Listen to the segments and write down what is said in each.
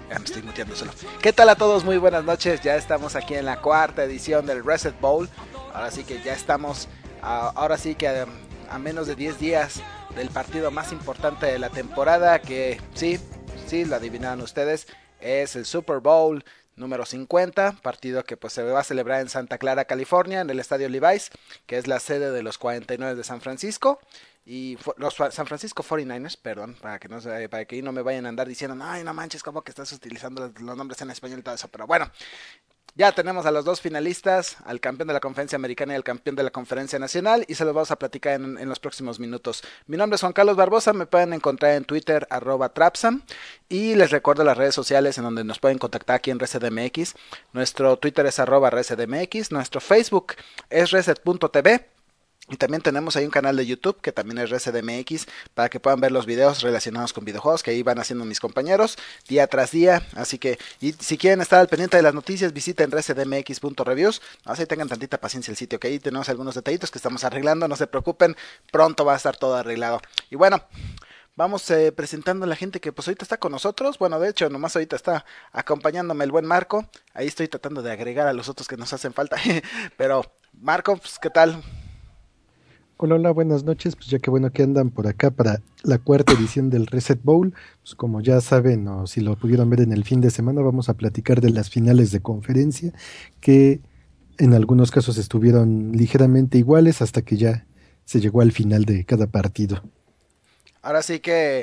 Ya me estoy muteando solo. ¿Qué tal a todos? Muy buenas noches. Ya estamos aquí en la cuarta edición del Reset Bowl. Ahora sí que ya estamos, ahora sí que a menos de 10 días del partido más importante de la temporada, que sí, lo adivinaron ustedes, es el Super Bowl número 50, partido que pues se va a celebrar en Santa Clara, California, en el estadio Levi's, que es la sede de los 49 de San Francisco. Y los San Francisco 49ers, perdón, para que no me vayan a andar diciendo, ay, no manches, como que estás utilizando los nombres en español y todo eso. Pero bueno, ya tenemos a los dos finalistas, al campeón de la conferencia americana y al campeón de la conferencia nacional, y se los vamos a platicar en los próximos minutos. Mi nombre es Juan Carlos Barbosa, me pueden encontrar en Twitter, @Trapsam, y les recuerdo las redes sociales en donde nos pueden contactar aquí en ResetMX. Nuestro Twitter es @ResetMX, nuestro Facebook es reset.tv. Y también tenemos ahí un canal de YouTube que también es ResetMX para que puedan ver los videos relacionados con videojuegos que ahí van haciendo mis compañeros día tras día. Así que, y si quieren estar al pendiente de las noticias, visiten resetmx.reviews. Así tengan tantita paciencia el sitio, que ahí tenemos algunos detallitos que estamos arreglando. No se preocupen, pronto va a estar todo arreglado. Y bueno, vamos presentando a la gente que pues ahorita está con nosotros. Bueno, de hecho, nomás ahorita está acompañándome el buen Marco. Ahí estoy tratando de agregar a los otros que nos hacen falta. Pero, Marco, pues, ¿qué tal? Hola, hola, buenas noches. Pues ya que bueno que andan por acá para la cuarta edición del Reset Bowl. Pues como ya saben, o si lo pudieron ver en el fin de semana, vamos a platicar de las finales de conferencia, que en algunos casos estuvieron ligeramente iguales hasta que ya se llegó al final de cada partido. Ahora sí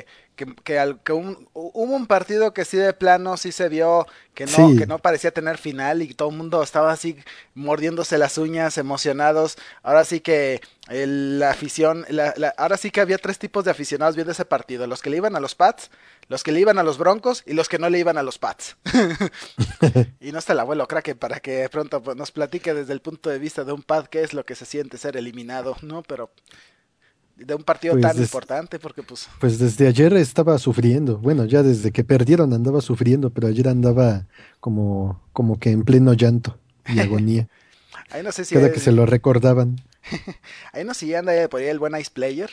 que hubo un partido que sí de plano sí se vio que Sí, no parecía tener final y todo el mundo estaba así mordiéndose las uñas, emocionados. Ahora sí que la afición, ahora sí que había tres tipos de aficionados viendo ese partido: los que le iban a los Pats, los que le iban a los Broncos y los que no le iban a los Pats. Y no está el abuelo crack para que pronto pues, nos platique desde el punto de vista de un Pat qué es lo que se siente ser eliminado, ¿no? Pero de un partido pues, tan importante, porque pues pues desde ayer estaba sufriendo. Bueno, ya desde que perdieron andaba sufriendo, pero ayer andaba como que en pleno llanto y agonía, ahí no sé si cada que se es, lo recordaban. ahí no sé si anda por ahí el buen Ice Player.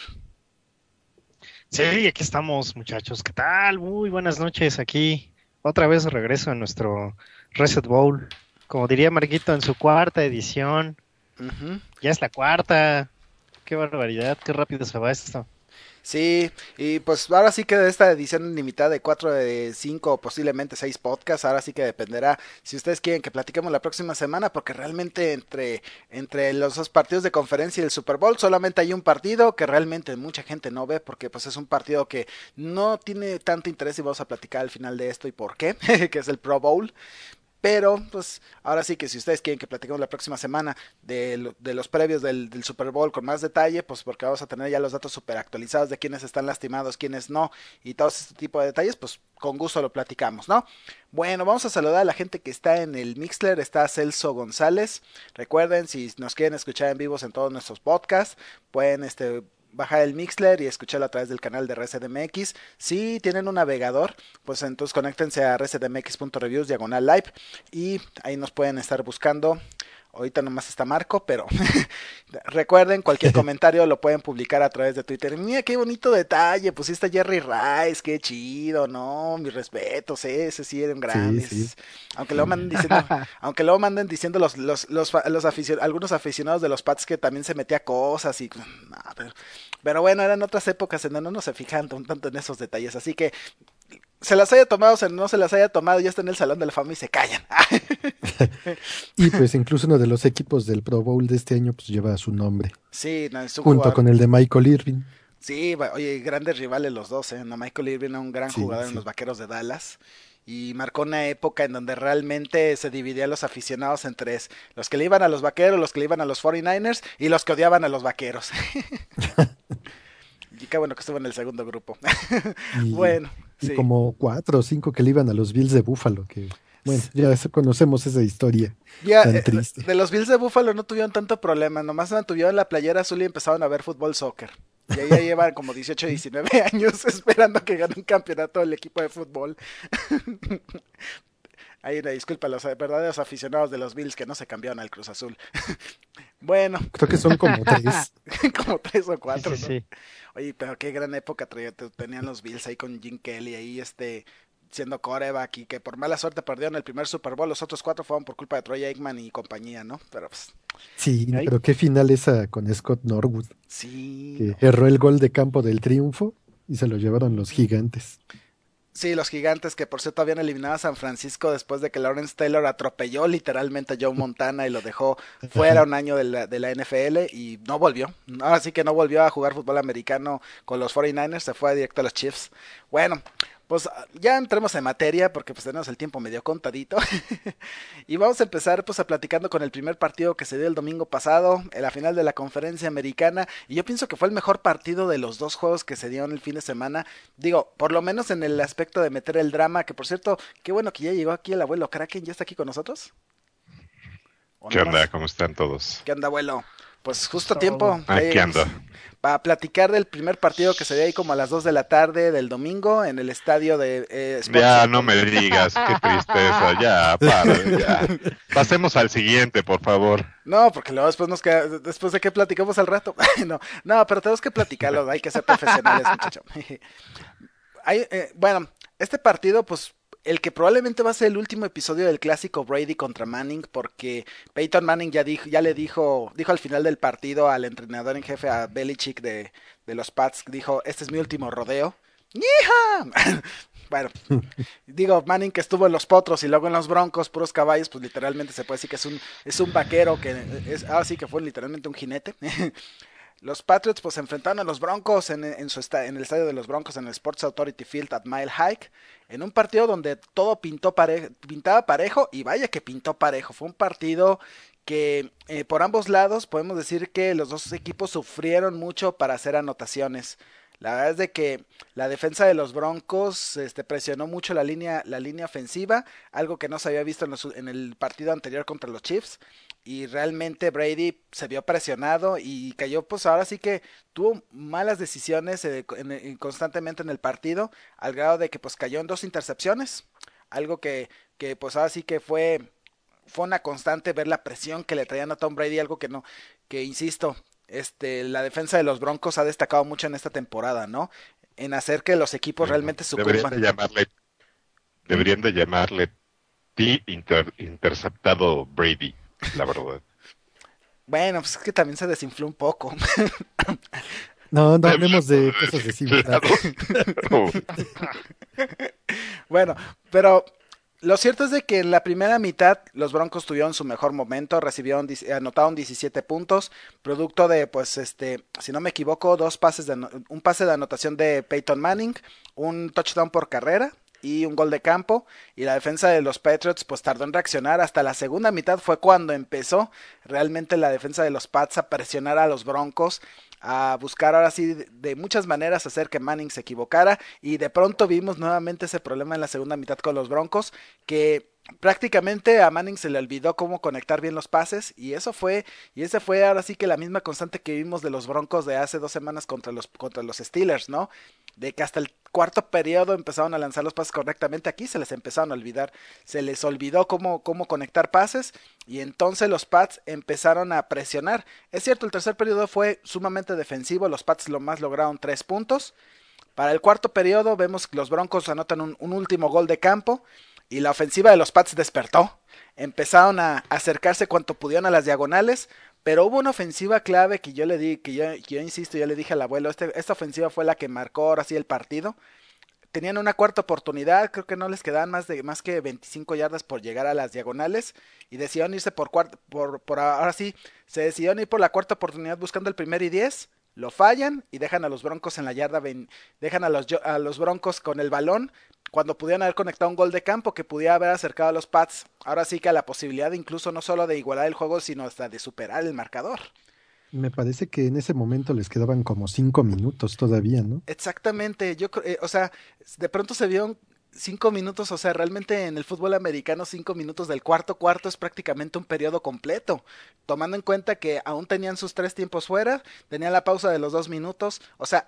Sí, aquí estamos, muchachos. ¿Qué tal? Muy buenas noches. Aquí otra vez regreso a nuestro Reset Bowl. Como diría Marquito, en su cuarta edición. Ujú. Ya es la cuarta. Qué barbaridad, qué rápido se va esto. Sí, y pues ahora sí que de esta edición limitada de 4 de 5 o posiblemente 6 podcasts, ahora sí que dependerá si ustedes quieren que platiquemos la próxima semana, porque realmente entre los dos partidos de conferencia y el Super Bowl solamente hay un partido que realmente mucha gente no ve, porque pues es un partido que no tiene tanto interés, y vamos a platicar al final de esto y por qué, que es el Pro Bowl. Pero, pues, ahora sí que si ustedes quieren que platiquemos la próxima semana de los previos del Super Bowl con más detalle, pues porque vamos a tener ya los datos super actualizados de quiénes están lastimados, quiénes no, y todo este tipo de detalles, pues con gusto lo platicamos, ¿no? Bueno, vamos a saludar a la gente que está en el Mixler. Está Celso González. Recuerden, si nos quieren escuchar en vivos en todos nuestros podcasts, pueden bajar el Mixler y escucharlo a través del canal de ResetMX. Si tienen un navegador, pues entonces conéctense a resetmx.reviews /live y ahí nos pueden estar buscando. Ahorita nomás está Marco, pero recuerden, cualquier comentario lo pueden publicar a través de Twitter. Mira qué bonito detalle, pusiste a Jerry Rice, qué chido, no, mis respetos, ese sí eran Sí, sí. grandes. Aunque luego manden diciendo, aunque luego manden diciendo algunos aficionados de los Pats que también se metía cosas y no, pero bueno, eran otras épocas en donde no se fijaban tanto en esos detalles, así que se las haya tomado o no se las haya tomado, ya está en el Salón de la Fama y se callan. Y pues incluso uno de los equipos del Pro Bowl de este año pues lleva su nombre, Sí, no, es un junto jugador. con el de Michael Irving. Sí, oye, grandes rivales los dos, ¿eh? No, Michael Irving era un gran Sí, jugador en los sí. Vaqueros de Dallas y marcó una época en donde realmente se dividían los aficionados en tres: los que le iban a los Vaqueros, los que le iban a los 49ers y los que odiaban a los Vaqueros. Y qué bueno que estuvo en el segundo grupo. Y, Bueno, y sí. como cuatro o cinco que le iban a los Bills de Buffalo, que bueno, conocemos esa historia Ya, tan triste. de los Bills de Buffalo no tuvieron tanto problema, nomás mantuvieron la playera azul y empezaron a ver fútbol soccer. Y ahí ya llevan como 18 19 años esperando que gane un campeonato el equipo de fútbol. Ahí una disculpa a los verdaderos aficionados de los Bills que no se cambiaron al Cruz Azul. Bueno, Creo que son como tres. como tres o Sí, cuatro, sí, ¿no? sí. Oye, pero qué gran época tenían los Bills ahí con Jim Kelly, ahí siendo quarterback y que por mala suerte perdieron el primer Super Bowl, los otros 4 fueron por culpa de Troy Aikman y compañía, ¿no? Pero pues, Sí, Ahí, pero qué final esa con Scott Norwood, sí, que no. erró el gol de campo del triunfo y se lo llevaron los gigantes. Sí, los gigantes que por cierto habían eliminado a San Francisco después de que Lawrence Taylor atropelló literalmente a Joe Montana y lo dejó fuera Ajá. un año de la NFL y no volvió. Ahora sí que no volvió a jugar fútbol americano con los 49ers, se fue directo a los Chiefs. Bueno, pues ya entremos en materia porque pues tenemos el tiempo medio contadito y vamos a empezar pues a platicando con el primer partido que se dio el domingo pasado, en la final de la conferencia americana y yo pienso que fue el mejor partido de los dos juegos que se dieron el fin de semana. Digo, por lo menos en el aspecto de meter el drama, que por cierto, qué bueno que ya llegó aquí el abuelo Kraken, ¿ya está aquí con nosotros? ¿O ¿Qué onda? nomás? ¿Cómo están todos? ¿Qué onda, abuelo? Pues eso es justo a tiempo, todo. Aquí ando. para platicar del primer partido que se dio ahí como a las 2 de la tarde del domingo en el estadio de Sports Ya no me Center. digas, qué tristeza. Ya, para, ya. Pasemos al siguiente, por favor. No, porque luego después nos queda, después de que platicamos al rato. No, no, pero tenemos que platicarlo, hay que ser profesionales, muchacho. Bueno, este partido, pues, el que probablemente va a ser el último episodio del clásico Brady contra Manning, porque Peyton Manning ya le dijo al final del partido al entrenador en jefe, a Belichick de los Pats, dijo, este es mi último rodeo. ¡Yija! Bueno, digo, Manning que estuvo en los Potros y luego en los Broncos, puros caballos, pues literalmente se puede decir que es un vaquero, ahora sí que fue literalmente un jinete. Los Patriots pues se enfrentaron a los Broncos en el estadio de los Broncos en el Sports Authority Field at Mile High, en un partido donde todo pintaba parejo y vaya que pintó parejo. Fue un partido que por ambos lados podemos decir que los dos equipos sufrieron mucho para hacer anotaciones. La verdad es de que la defensa de los Broncos presionó mucho la línea ofensiva, algo que no se había visto en el partido anterior contra los Chiefs. Y realmente Brady se vio presionado y cayó, pues ahora sí que tuvo malas decisiones constantemente en el partido, al grado de que pues cayó en 2 intercepciones, algo que pues ahora sí que fue una constante ver la presión que le traían a Tom Brady, algo que no, que insisto, la defensa de los Broncos ha destacado mucho en esta temporada, ¿no? En hacer que los equipos realmente Deberían sucumban. de llamarle, ¿Mm? deberían de llamarle interceptado Brady, la verdad. Bueno, pues es que también se desinfló un poco. No, no hablemos de cosas Claro, desinfladas. claro. Bueno, pero lo cierto es de que en la primera mitad los Broncos tuvieron su mejor momento, anotaron 17 puntos, producto de, pues, si no me equivoco, un pase de anotación de Peyton Manning, un touchdown por carrera y un gol de campo, y la defensa de los Patriots pues tardó en reaccionar. Hasta la segunda mitad fue cuando empezó realmente la defensa de los Pats a presionar a los Broncos, a buscar ahora sí de muchas maneras hacer que Manning se equivocara, y de pronto vimos nuevamente ese problema en la segunda mitad con los Broncos, que prácticamente a Manning se le olvidó cómo conectar bien los pases, y ese fue ahora sí que la misma constante que vimos de los Broncos de hace 2 semanas contra los Steelers, ¿no? De que hasta el cuarto periodo empezaron a lanzar los pases correctamente. Aquí se les empezaron a olvidar, se les olvidó cómo conectar pases, y entonces los Pats empezaron a presionar. Es cierto, el tercer periodo fue sumamente defensivo, los Pats lo más lograron 3 puntos. Para el cuarto periodo vemos que los Broncos anotan un último gol de campo y la ofensiva de los Pats despertó. Empezaron a acercarse cuanto pudieron a las diagonales, pero hubo una ofensiva clave que yo le di, que yo insisto, yo le dije al abuelo, esta ofensiva fue la que marcó ahora sí el partido. Tenían una cuarta oportunidad, creo que no les quedaban más que 25 yardas por llegar a las diagonales y decidieron irse ahora sí, se decidieron ir por la cuarta oportunidad buscando el 1 y 10, lo fallan y dejan a los Broncos en la yarda, dejan a los Broncos con el balón cuando pudieran haber conectado un gol de campo que pudiera haber acercado a los Pats, ahora sí que a la posibilidad incluso no solo de igualar el juego, sino hasta de superar el marcador. Me parece que en ese momento les quedaban como 5 minutos todavía, ¿no? Exactamente, o sea, de pronto se vieron 5 minutos, o sea, realmente en el fútbol americano 5 minutos del cuarto cuarto es prácticamente un periodo completo, tomando en cuenta que aún tenían sus 3 tiempos fuera, tenían la pausa de los 2 minutos, o sea,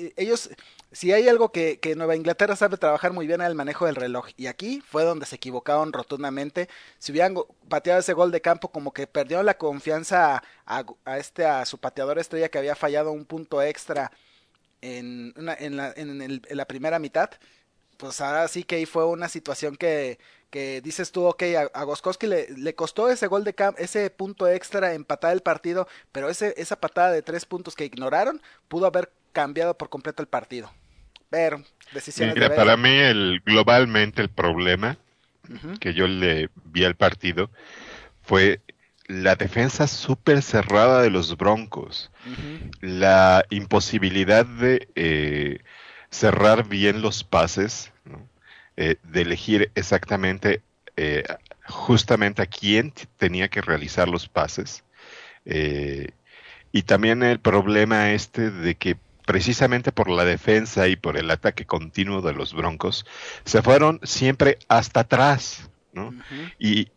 si hay algo que Nueva Inglaterra sabe trabajar muy bien es el manejo del reloj, y aquí fue donde se equivocaron rotundamente. Si hubieran pateado ese gol de campo, como que perdieron la confianza a su pateador estrella que había fallado un punto extra en la primera mitad, pues ahora sí que ahí fue una situación que dices tú, ok, a Gostkowski le costó ese gol de ese punto extra empatar el partido, pero esa patada de 3 puntos que ignoraron pudo haber cambiado por completo el partido. Pero decisiones de Mira, Bale. para mí globalmente el problema Ujú, que yo le vi al partido fue la defensa súper cerrada de los Broncos, ujú, la imposibilidad de cerrar bien los pases, ¿no? De elegir exactamente, eh, justamente a quién tenía que realizar los pases. eh, y también el problema este de que precisamente por la defensa y por el ataque continuo de los Broncos, se fueron siempre hasta atrás, ¿no? ujú.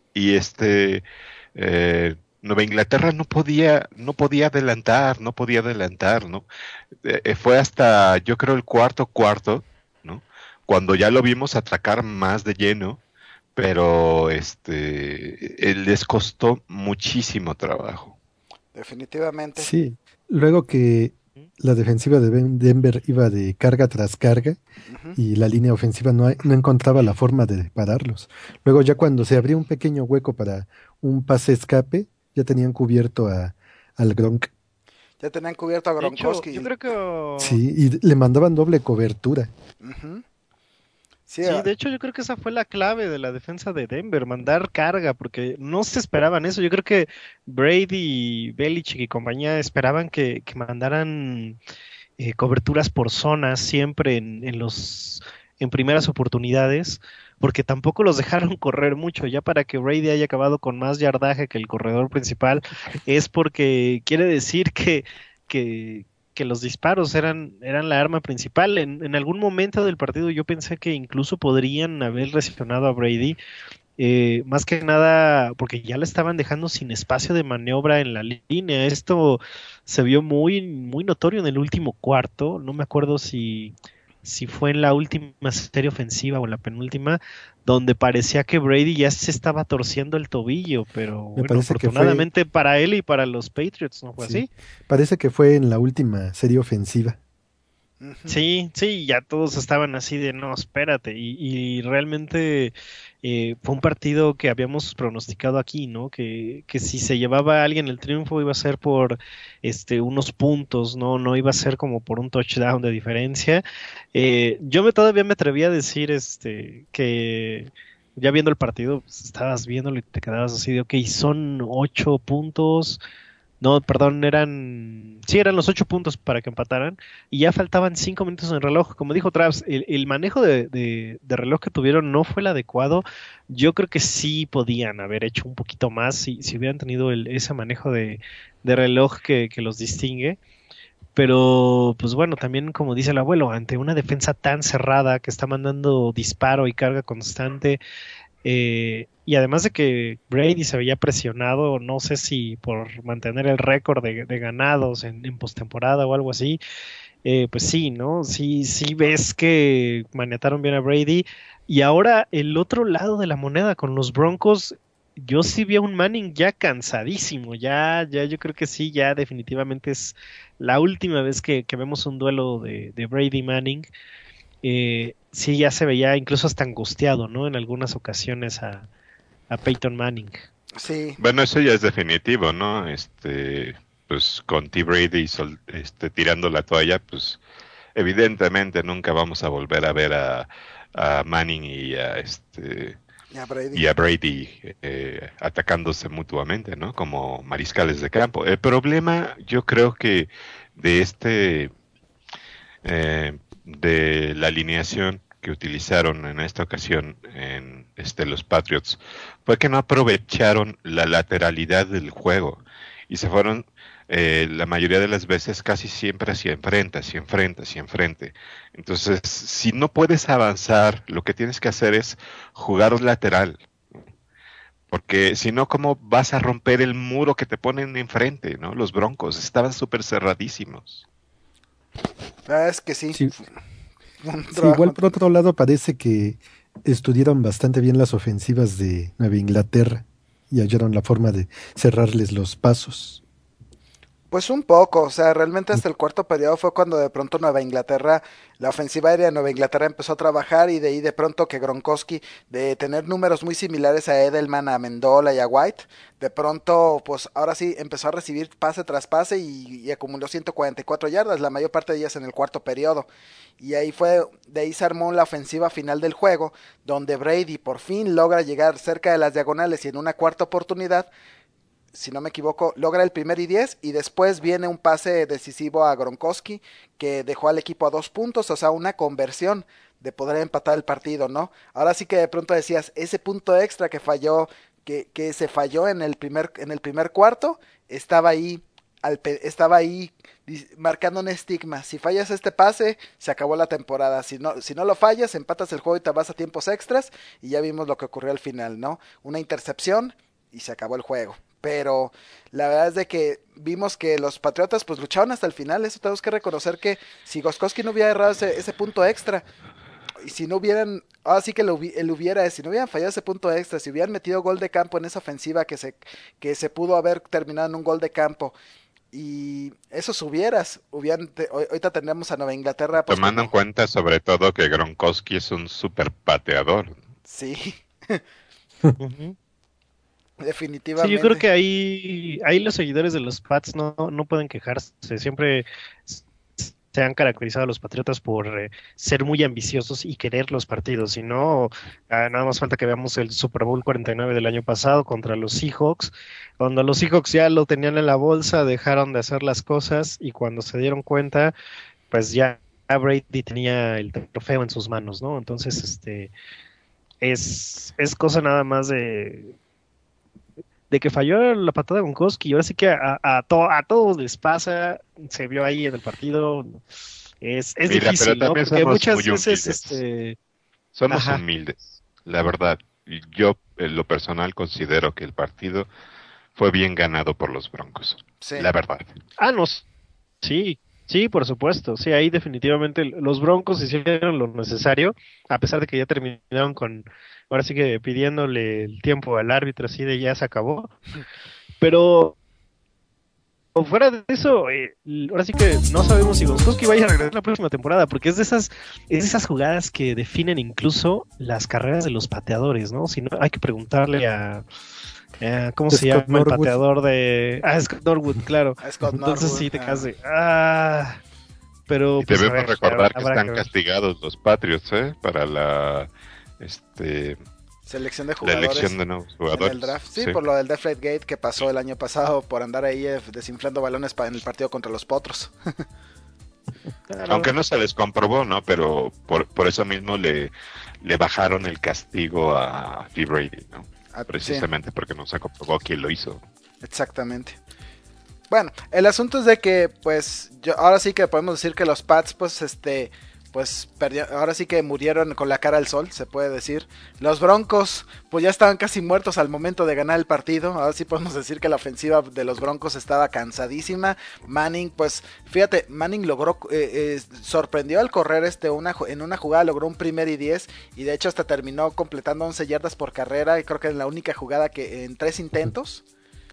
Nueva Inglaterra no podía adelantar, ¿no? Fue hasta, yo creo, el cuarto, ¿no? Cuando ya lo vimos atacar más de lleno, pero les costó muchísimo trabajo. Definitivamente. Sí, luego que la defensiva de Denver iba de carga tras carga Ujú. y la línea ofensiva no encontraba la forma de pararlos. Luego ya cuando se abría un pequeño hueco para un pase escape, ya tenían cubierto al Gronk. Ya tenían cubierto a De hecho, yo Gronkowski. creo que Sí, y le mandaban doble cobertura. Ujú. Sí, sí, de hecho yo creo que esa fue la clave de la defensa de Denver, mandar carga, porque no se esperaban eso. Yo creo que Brady, Belichick y compañía esperaban que mandaran coberturas por zonas siempre en primeras oportunidades, porque tampoco los dejaron correr mucho. Ya para que Brady haya acabado con más yardaje que el corredor principal, es porque quiere decir que, que los disparos eran la arma principal. En algún momento del partido yo pensé que incluso podrían haber lesionado a Brady, más que nada porque ya le estaban dejando sin espacio de maniobra en la línea. Esto se vio muy, muy notorio en el último cuarto. No me acuerdo si fue en la última serie ofensiva o en la penúltima, donde parecía que Brady ya se estaba torciendo el tobillo, pero Me bueno, parece que fue, afortunadamente para él y para los Patriots no fue sí, así. parece que fue en la última serie ofensiva. ujú. Sí, sí, ya todos estaban así de no, espérate, y realmente fue un partido que habíamos pronosticado aquí, ¿no? Que si se llevaba a alguien el triunfo iba a ser por unos puntos, no iba a ser como por un touchdown de diferencia. Todavía me atreví a decir que ya viendo el partido, pues, estabas viéndolo y te quedabas así de ok, son 8 puntos. No, perdón, eran los 8 puntos para que empataran y ya faltaban 5 minutos en el reloj. Como dijo Travis, el manejo de reloj que tuvieron no fue el adecuado. Yo creo que sí podían haber hecho un poquito más si hubieran tenido ese manejo de reloj que los distingue. Pero, pues bueno, también como dice el abuelo, ante una defensa tan cerrada que está mandando disparo y carga constante, y además de que Brady se veía presionado, no sé si por mantener el récord de ganados en postemporada o algo así, pues sí, ¿no? Sí, sí ves que maniataron bien a Brady. Y ahora el otro lado de la moneda con los Broncos, yo sí vi a un Manning ya cansadísimo, ya yo creo que sí, ya definitivamente es la última vez que vemos un duelo de Brady Manning. Sí, ya se veía incluso hasta angustiado, ¿no? En algunas ocasiones a Peyton Manning. Sí, Bueno, eso ya es definitivo, ¿no? Pues con T. Brady tirando la toalla, pues evidentemente nunca vamos a volver a ver a Manning ya Brady. y a Brady atacándose mutuamente, ¿no? Como mariscales de campo. El problema, yo creo que de de la alineación que utilizaron en esta ocasión en los Patriots fue que no aprovecharon la lateralidad del juego y se fueron la mayoría de las veces casi siempre hacia enfrente, hacia enfrente, hacia enfrente. Entonces, si no puedes avanzar, lo que tienes que hacer es jugar lateral, porque si no, ¿cómo vas a romper el muro que te ponen enfrente, ¿no? Los Broncos estaban súper cerradísimos. La verdad es que sí, Sí, fue un sí, igual trabajo. por otro lado parece que estudiaron bastante bien las ofensivas de Nueva Inglaterra y hallaron la forma de cerrarles los pasos. Pues un poco, o sea, realmente hasta el cuarto periodo fue cuando de pronto Nueva Inglaterra, la ofensiva aérea de Nueva Inglaterra empezó a trabajar y de ahí de pronto que Gronkowski, de tener números muy similares a Edelman, a Mendola y a White, de pronto, pues ahora sí empezó a recibir pase tras pase y acumuló 144 yardas, la mayor parte de ellas en el cuarto periodo. Y ahí fue, de ahí se armó la ofensiva final del juego, donde Brady por fin logra llegar cerca de las diagonales y en una cuarta oportunidad, si no me equivoco, logra el primer y 10 y después viene un pase decisivo a Gronkowski que dejó al equipo a 2 puntos, o sea, una conversión de poder empatar el partido, ¿no? Ahora sí que de pronto decías, ese punto extra que falló, que se falló en el primer cuarto, estaba ahí, estaba ahí marcando un estigma. Si fallas este pase, se acabó la temporada. Si no lo fallas, empatas el juego y te vas a tiempos extras y ya vimos lo que ocurrió al final, ¿no? Una intercepción y se acabó el juego. Pero la verdad es de que vimos que los Patriotas pues lucharon hasta el final. Eso tenemos que reconocer que si Gostkowski no hubiera errado ese punto extra y si no hubieran, ahora sí que si no hubieran fallado ese punto extra, si hubieran metido gol de campo en esa ofensiva que se pudo haber terminado en un gol de campo y esos ahorita tendríamos a Nueva Inglaterra pues Tomando en cuenta sobre todo que Gronkowski es un super pateador. sí. Uh-huh. Definitivamente. Sí, yo creo que ahí los seguidores de los Pats no pueden quejarse. Siempre se han caracterizado los Patriotas por ser muy ambiciosos y querer los partidos. Si no, nada más falta que veamos el Super Bowl 49 del año pasado contra los Seahawks. Cuando los Seahawks ya lo tenían en la bolsa, dejaron de hacer las cosas y cuando se dieron cuenta, pues ya Brady tenía el trofeo en sus manos, ¿no? Entonces, es cosa nada más de que falló la patada de Gronkowski y ahora sí que a todos les pasa, se vio ahí en el partido, es Mira, difícil, pero ¿no? también Porque somos muchas muy veces, humildes. Somos ajá. humildes, la verdad. Y yo, en lo personal, considero que el partido fue bien ganado por los Broncos. Sí. La verdad. No, sí, por supuesto, sí, ahí definitivamente los Broncos hicieron lo necesario, a pesar de que ya terminaron ahora sí que pidiéndole el tiempo al árbitro, así de ya se acabó, pero fuera de eso, ahora sí que no sabemos si Gronkowski vaya a regresar la próxima temporada, porque es de esas jugadas que definen incluso las carreras de los pateadores, ¿no? Si no, hay que preguntarle ¿cómo se llama Norwood. el pateador de Scott Norwood, claro. Scott Entonces Norwood, sí te quedas de pero Y pues, debemos recordar que habrá están ver. castigados los Patriots, para la selección de la jugadores elección de nuevos en jugadores. el draft. Sí, por lo del Deflategate que pasó el año pasado por andar ahí desinflando balones en el partido contra los Potros. Claro. Aunque no se les comprobó, ¿no? Pero por eso mismo le bajaron el castigo a T. Brady, ¿no? Precisamente Sí, porque no se comprobó quién lo hizo. exactamente. Bueno, el asunto es de que, pues, ahora sí que podemos decir que los Pats, pues ahora sí que murieron con la cara al sol, se puede decir. Los Broncos, pues ya estaban casi muertos al momento de ganar el partido. Ahora sí podemos decir que la ofensiva de los Broncos estaba cansadísima. Manning, pues, fíjate, Manning logró, sorprendió al correr en una jugada, logró un primer y 10, y de hecho hasta terminó completando 11 yardas por carrera, y creo que es la única jugada que en 3 intentos.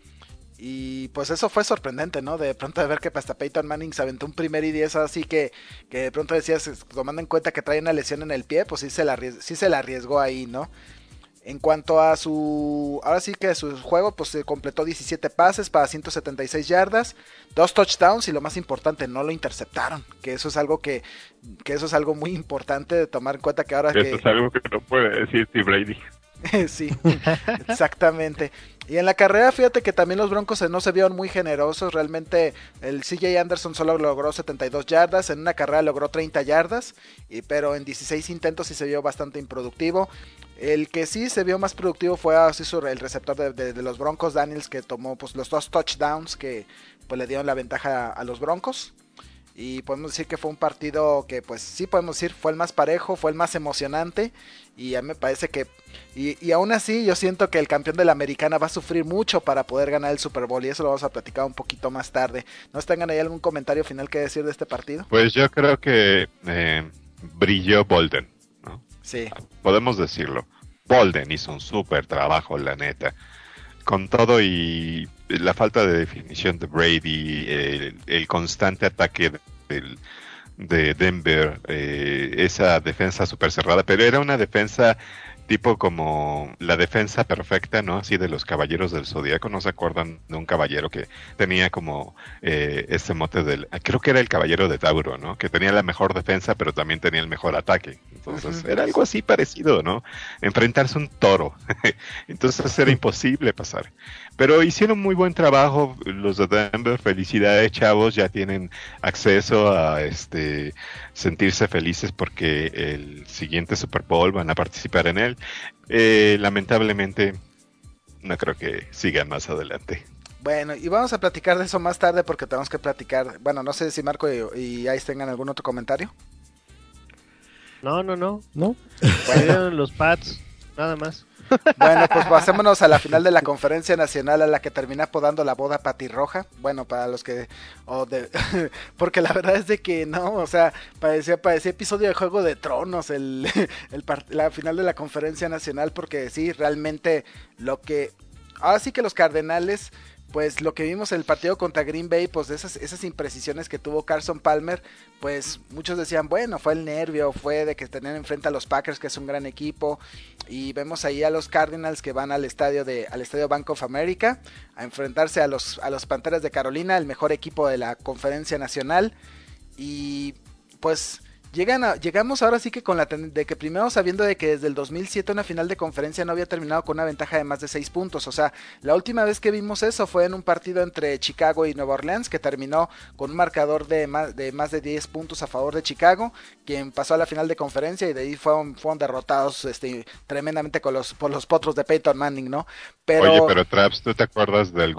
Y pues eso fue sorprendente, ¿no? De pronto de ver que hasta Peyton Manning se aventó un primer y 10, así que de pronto decías, tomando en cuenta que trae una lesión en el pie, pues sí se la arriesgó ahí, ¿no? En cuanto a ahora sí que su juego, pues se completó 17 pases para 176 yardas, 2 touchdowns y lo más importante, no lo interceptaron, que eso es algo eso es algo muy importante de tomar en cuenta que ahora Eso es algo que no puede decir T. Brady. Sí, exactamente. Y en la carrera, fíjate que también los Broncos no se vieron muy generosos. Realmente el CJ Anderson solo logró 72 yardas. En una carrera logró 30 yardas. Pero en 16 intentos sí se vio bastante improductivo. El que sí se vio más productivo fue así el receptor de los Broncos, Daniels, que tomó pues los 2 touchdowns que pues le dieron la ventaja a los Broncos. Y podemos decir que fue un partido que pues sí podemos decir fue el más parejo, fue el más emocionante. Y a mí me parece que... Y aún así yo siento que el campeón de la americana va a sufrir mucho para poder ganar el Super Bowl. Y eso lo vamos a platicar un poquito más tarde. ¿No tengan ahí algún comentario final que decir de este partido? Pues yo creo que brilló Bolden, ¿no? Sí. Podemos decirlo. Bolden hizo un súper trabajo, la neta. con todo y la falta de definición de Brady, el constante ataque de Denver, esa defensa súper cerrada, pero era una defensa tipo como la defensa perfecta, ¿no? Así de los caballeros del Zodíaco, ¿no se acuerdan de un caballero que tenía como ese mote creo que era el caballero de Tauro, ¿no? Que tenía la mejor defensa, pero también tenía el mejor ataque. Entonces, era algo así parecido, ¿no? Enfrentarse a un toro. Entonces era imposible pasar. Pero hicieron muy buen trabajo los de Denver. Felicidades, chavos, ya tienen acceso a sentirse felices porque el siguiente Super Bowl van a participar en él. Lamentablemente no creo que sigan más adelante. Bueno, y vamos a platicar de eso más tarde porque tenemos que platicar. Bueno, no sé si Marco y Ice tengan algún otro comentario. No. ¿No? Bueno, los Pats, nada más. Bueno, pues pasémonos a la final de la conferencia nacional, a la que termina apodando la boda patirroja. Bueno, para los que... porque la verdad es de que no, o sea, parecía episodio de Juego de Tronos la final de la conferencia nacional, porque sí, realmente ahora sí que los Cardenales, pues lo que vimos en el partido contra Green Bay, pues de esas imprecisiones que tuvo Carson Palmer, pues muchos decían, bueno, fue el nervio, fue de que tenían enfrente a los Packers, que es un gran equipo, y vemos ahí a los Cardinals que van al estadio Bank of America a enfrentarse a los Panteras de Carolina, el mejor equipo de la conferencia nacional, y pues llegamos ahora sí que con de que primero sabiendo de que desde el 2007 una final de conferencia no había terminado con una ventaja de más de 6 puntos, o sea, la última vez que vimos eso fue en un partido entre Chicago y Nueva Orleans, que terminó con un marcador de más de 10 puntos a favor de Chicago, quien pasó a la final de conferencia, y de ahí fueron derrotados tremendamente por los potros de Peyton Manning, ¿no? Pero Traps, ¿tú te acuerdas de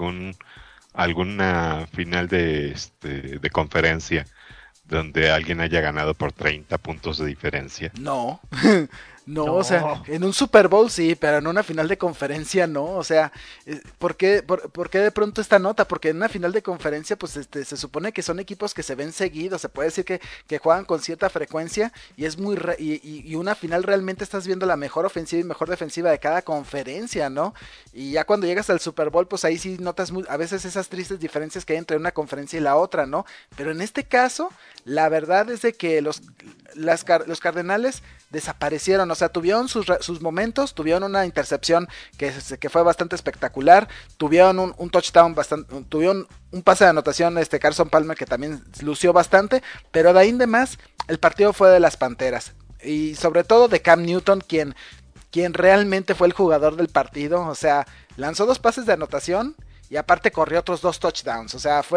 alguna final de conferencia donde alguien haya ganado por 30 puntos de diferencia? No, o sea, en un Super Bowl sí, pero en una final de conferencia no, o sea, ¿por qué de pronto esta nota? Porque en una final de conferencia, pues se supone que son equipos que se ven seguidos, se puede decir que juegan con cierta frecuencia, y es y una final realmente estás viendo la mejor ofensiva y mejor defensiva de cada conferencia, ¿no? Y ya cuando llegas al Super Bowl, pues ahí sí notas a veces esas tristes diferencias que hay entre una conferencia y la otra, ¿no? Pero en este caso, la verdad es de que los Cardenales desaparecieron, o sea, tuvieron sus momentos, tuvieron una intercepción que fue bastante espectacular, tuvieron un touchdown tuvieron un pase de anotación Carson Palmer que también lució bastante, pero de ahí en demás el partido fue de las Panteras, y sobre todo de Cam Newton, quien realmente fue el jugador del partido, o sea, lanzó 2 pases de anotación y aparte corrió otros 2 touchdowns,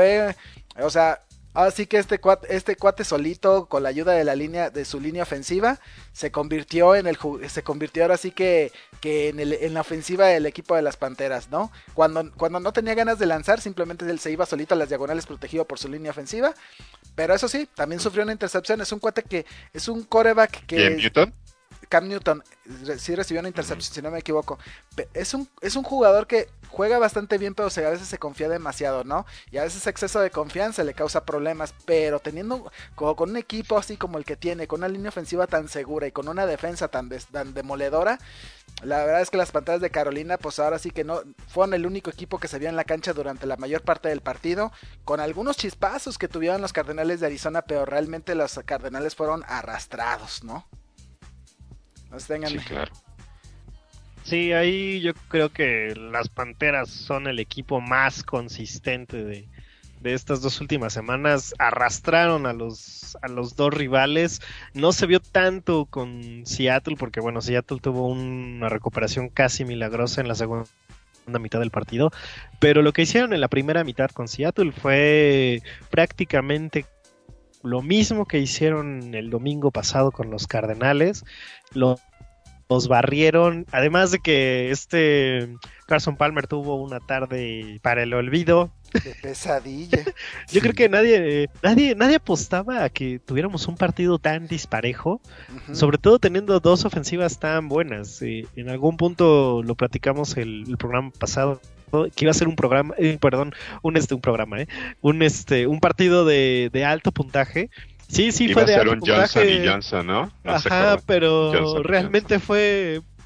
así que este cuate solito, con la ayuda de su línea ofensiva, se convirtió ahora sí que en la ofensiva del equipo de las Panteras, ¿no? Cuando no tenía ganas de lanzar, simplemente él se iba solito a las diagonales protegido por su línea ofensiva. Pero eso sí, también sufrió una intercepción. Es un cuate que es un quarterback que... ¿Quién, Newton? Cam Newton sí recibió una intercepción, si no me equivoco. Es un jugador que juega bastante bien, pero a veces se confía demasiado, ¿no? Y a veces exceso de confianza le causa problemas, pero teniendo con un equipo así como el que tiene, con una línea ofensiva tan segura y con una defensa tan demoledora, la verdad es que las Panteras de Carolina, pues ahora sí que no fueron el único equipo que se vio en la cancha durante la mayor parte del partido, con algunos chispazos que tuvieron los Cardenales de Arizona, pero realmente los Cardenales fueron arrastrados, ¿no? Sí, claro. Sí, ahí yo creo que las Panteras son el equipo más consistente de estas 2 últimas semanas. Arrastraron a los 2 rivales. No se vio tanto con Seattle, porque bueno, Seattle tuvo una recuperación casi milagrosa en la segunda mitad del partido, pero lo que hicieron en la primera mitad con Seattle fue prácticamente lo mismo que hicieron el domingo pasado con los Cardenales. Los barrieron, además de que Carson Palmer tuvo una tarde para el olvido. De pesadilla. Yo creo que nadie apostaba a que tuviéramos un partido tan disparejo, sobre todo teniendo 2 ofensivas tan buenas. En algún punto lo platicamos el programa pasado, que iba a ser un partido de alto puntaje. Sí, iba fue de a ser alto un puntaje. Johnson y Johnson, ¿no? Ajá, pero realmente fue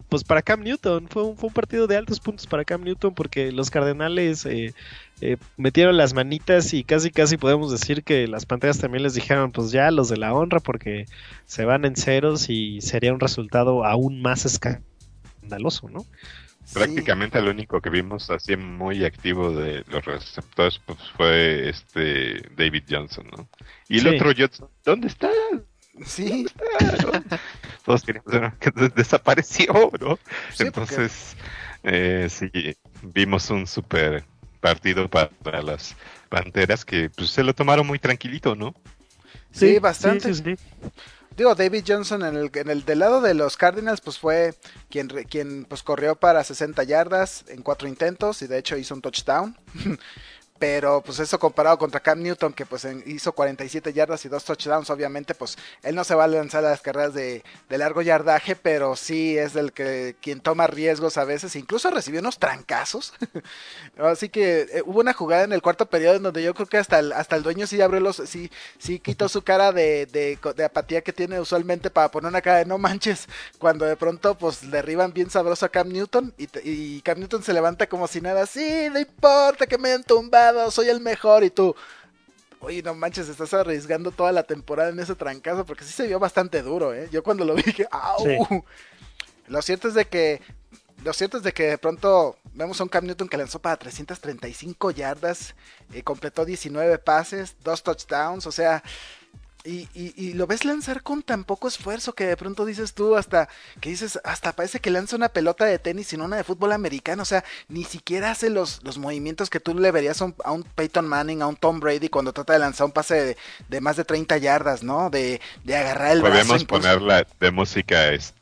pues para Cam Newton, fue un partido de altos puntos para Cam Newton porque los Cardenales metieron las manitas y casi podemos decir que las Panteras también les dijeron pues ya los de la honra porque se van en ceros y sería un resultado aún más escandaloso, ¿no? Prácticamente lo único que vimos así muy activo de los receptores pues, fue David Johnson, ¿no? Y el otro Johnson, ¿dónde está? Sí. ¿No? Todos queríamos ver que desapareció, ¿no? Sí, entonces, sí, vimos un super partido para las Panteras que pues se lo tomaron muy tranquilito, ¿no? Sí, bastante. Sí. Digo, David Johnson en el del lado de los Cardinals, pues fue quien pues corrió para 60 yardas en 4 intentos y de hecho hizo un touchdown. Pero pues eso comparado contra Cam Newton que pues hizo 47 yardas y 2 touchdowns, obviamente pues él no se va a lanzar a las carreras de largo yardaje, pero sí es quien toma riesgos a veces, incluso recibió unos trancazos. Así que hubo una jugada en el cuarto periodo en donde yo creo que hasta el dueño sí abrió sí quitó su cara de apatía que tiene usualmente para poner una cara de no manches, cuando de pronto pues derriban bien sabroso a Cam Newton y Cam Newton se levanta como si nada, sí, no importa que me hayan tumbado, soy el mejor, y tú, oye, no manches, estás arriesgando toda la temporada en ese trancazo, porque sí se vio bastante duro, yo cuando lo vi dije, ¡au! Sí. Lo cierto es de que de pronto vemos a un Cam Newton que lanzó para 335 yardas, completó 19 pases, 2 touchdowns, o sea, y lo ves lanzar con tan poco esfuerzo que de pronto dices tú hasta parece que lanza una pelota de tenis y no una de fútbol americano, o sea, ni siquiera hace los movimientos que tú le verías a un Peyton Manning, a un Tom Brady cuando trata de lanzar un pase de más de 30 yardas, ¿no? De agarrar el brazo. Podemos ponerla de música,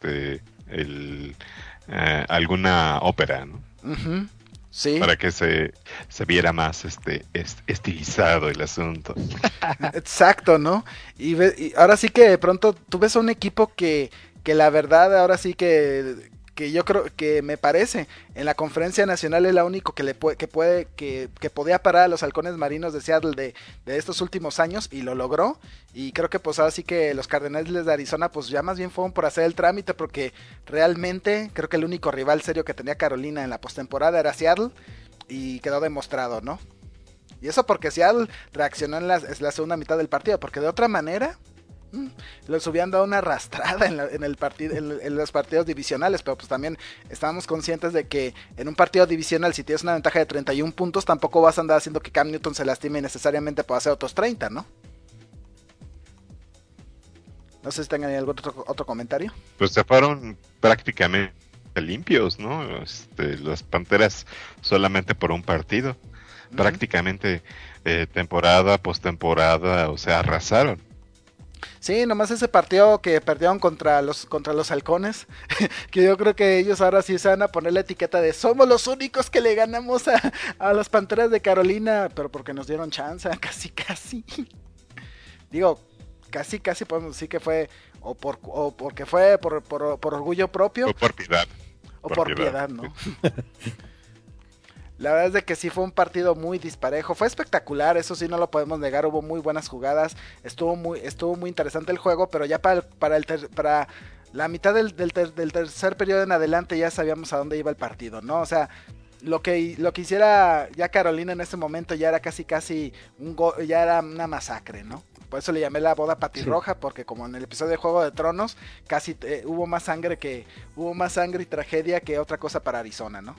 alguna ópera, ¿no? Uh-huh. Sí. Para que se viera más estilizado el asunto. Exacto, ¿no? Y ahora sí que de pronto tú ves a un equipo que la verdad ahora sí que yo creo que me parece en la conferencia nacional es la único que podía parar a los halcones marinos de Seattle de estos últimos años y lo logró, y creo que pues ahora sí que los Cardenales de Arizona pues ya más bien fueron por hacer el trámite, porque realmente creo que el único rival serio que tenía Carolina en la postemporada era Seattle y quedó demostrado, ¿no? Y eso porque Seattle reaccionó en la segunda mitad del partido, porque de otra manera les hubieran dado una arrastrada en los partidos divisionales, pero pues también estábamos conscientes de que en un partido divisional, si tienes una ventaja de 31 puntos, tampoco vas a andar haciendo que Cam Newton se lastime necesariamente para hacer otros 30, ¿no? No sé si tengan algún otro comentario. Pues se fueron prácticamente limpios, ¿no? Las Panteras solamente por un partido. Uh-huh. Prácticamente temporada, postemporada, o sea, arrasaron. Sí, nomás ese partido que perdieron contra los halcones, que yo creo que ellos ahora sí se van a poner la etiqueta de somos los únicos que le ganamos a las Panteras de Carolina, pero porque nos dieron chance, casi. Digo, casi podemos decir que fue porque fue por orgullo propio. O por piedad. O por piedad, ¿no? La verdad es de que sí fue un partido muy disparejo, fue espectacular, eso sí no lo podemos negar, hubo muy buenas jugadas, estuvo muy interesante el juego, pero ya para la mitad del tercer periodo en adelante ya sabíamos a dónde iba el partido, ¿no? O sea, lo que hiciera ya Carolina en ese momento ya era casi ya era una masacre, ¿no? Por eso le llamé la boda patirroja, porque como en el episodio de Juego de Tronos casi hubo más sangre y tragedia que otra cosa para Arizona, ¿no?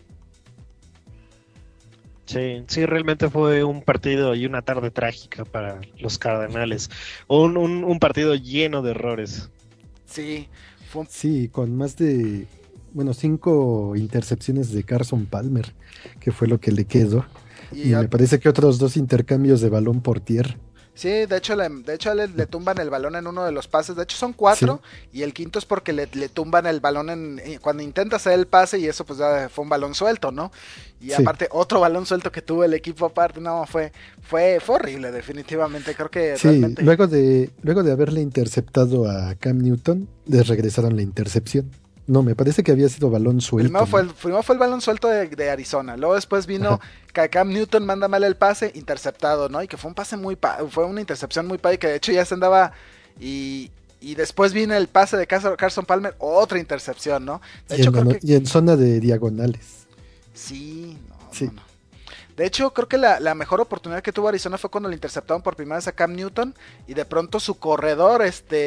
Sí, realmente fue un partido y una tarde trágica para los Cardenales. Un partido lleno de errores. Sí, sí, con más de 5 intercepciones de Carson Palmer, que fue lo que le quedó. Y me parece que otros 2 intercambios de balón por tierra. Sí, de hecho le tumban el balón en uno de los pases, de hecho son 4, sí. Y el quinto es porque le tumban el balón cuando intenta hacer el pase, y eso pues ya fue un balón suelto, ¿no? Y sí. Aparte otro balón suelto que tuvo el equipo aparte, no, fue horrible definitivamente, creo que sí, realmente... luego de haberle interceptado a Cam Newton, les regresaron la intercepción. No, me parece que había sido balón suelto. Primero fue el balón suelto de Arizona. Luego después vino que Cam Newton manda mal el pase, interceptado, ¿no? Y que fue un pase fue una intercepción muy padre, que de hecho ya se andaba y Y después viene el pase de Carson Palmer, otra intercepción, ¿no? De hecho, y en zona de diagonales. Sí, sí. No. De hecho, creo que la mejor oportunidad que tuvo Arizona fue cuando le interceptaron por primera vez a Cam Newton y de pronto su corredor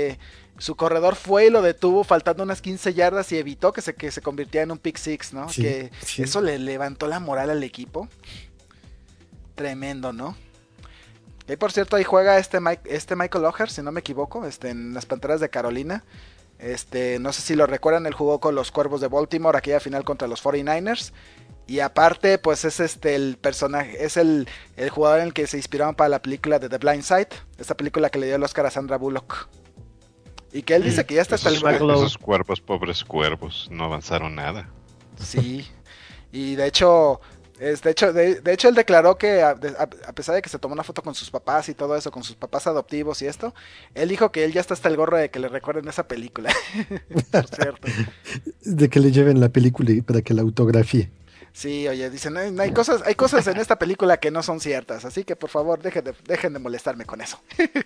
fue y lo detuvo faltando unas 15 yardas y evitó que se convirtiera en un pick six, ¿no? Sí, que eso le levantó la moral al equipo. Tremendo, ¿no? Y por cierto, ahí juega Michael Oher, si no me equivoco, en las Panteras de Carolina. No sé si lo recuerdan, él jugó con los Cuervos de Baltimore aquella final contra los 49ers. Y aparte, pues es el personaje, es el jugador en el que se inspiraron para la película de The Blind Side, esta película que le dio el Oscar a Sandra Bullock. Y que él dice que ya está hasta el esos cuervos, pobres cuervos, no avanzaron nada. Sí. Y de hecho él declaró que a pesar de que se tomó una foto con sus papás y todo eso, con sus papás adoptivos y esto, él dijo que él ya está hasta el gorro de que le recuerden esa película. Por cierto. De que le lleven la película para que la autografíe. Sí, oye, dicen, hay cosas en esta película que no son ciertas, así que por favor dejen de molestarme con eso.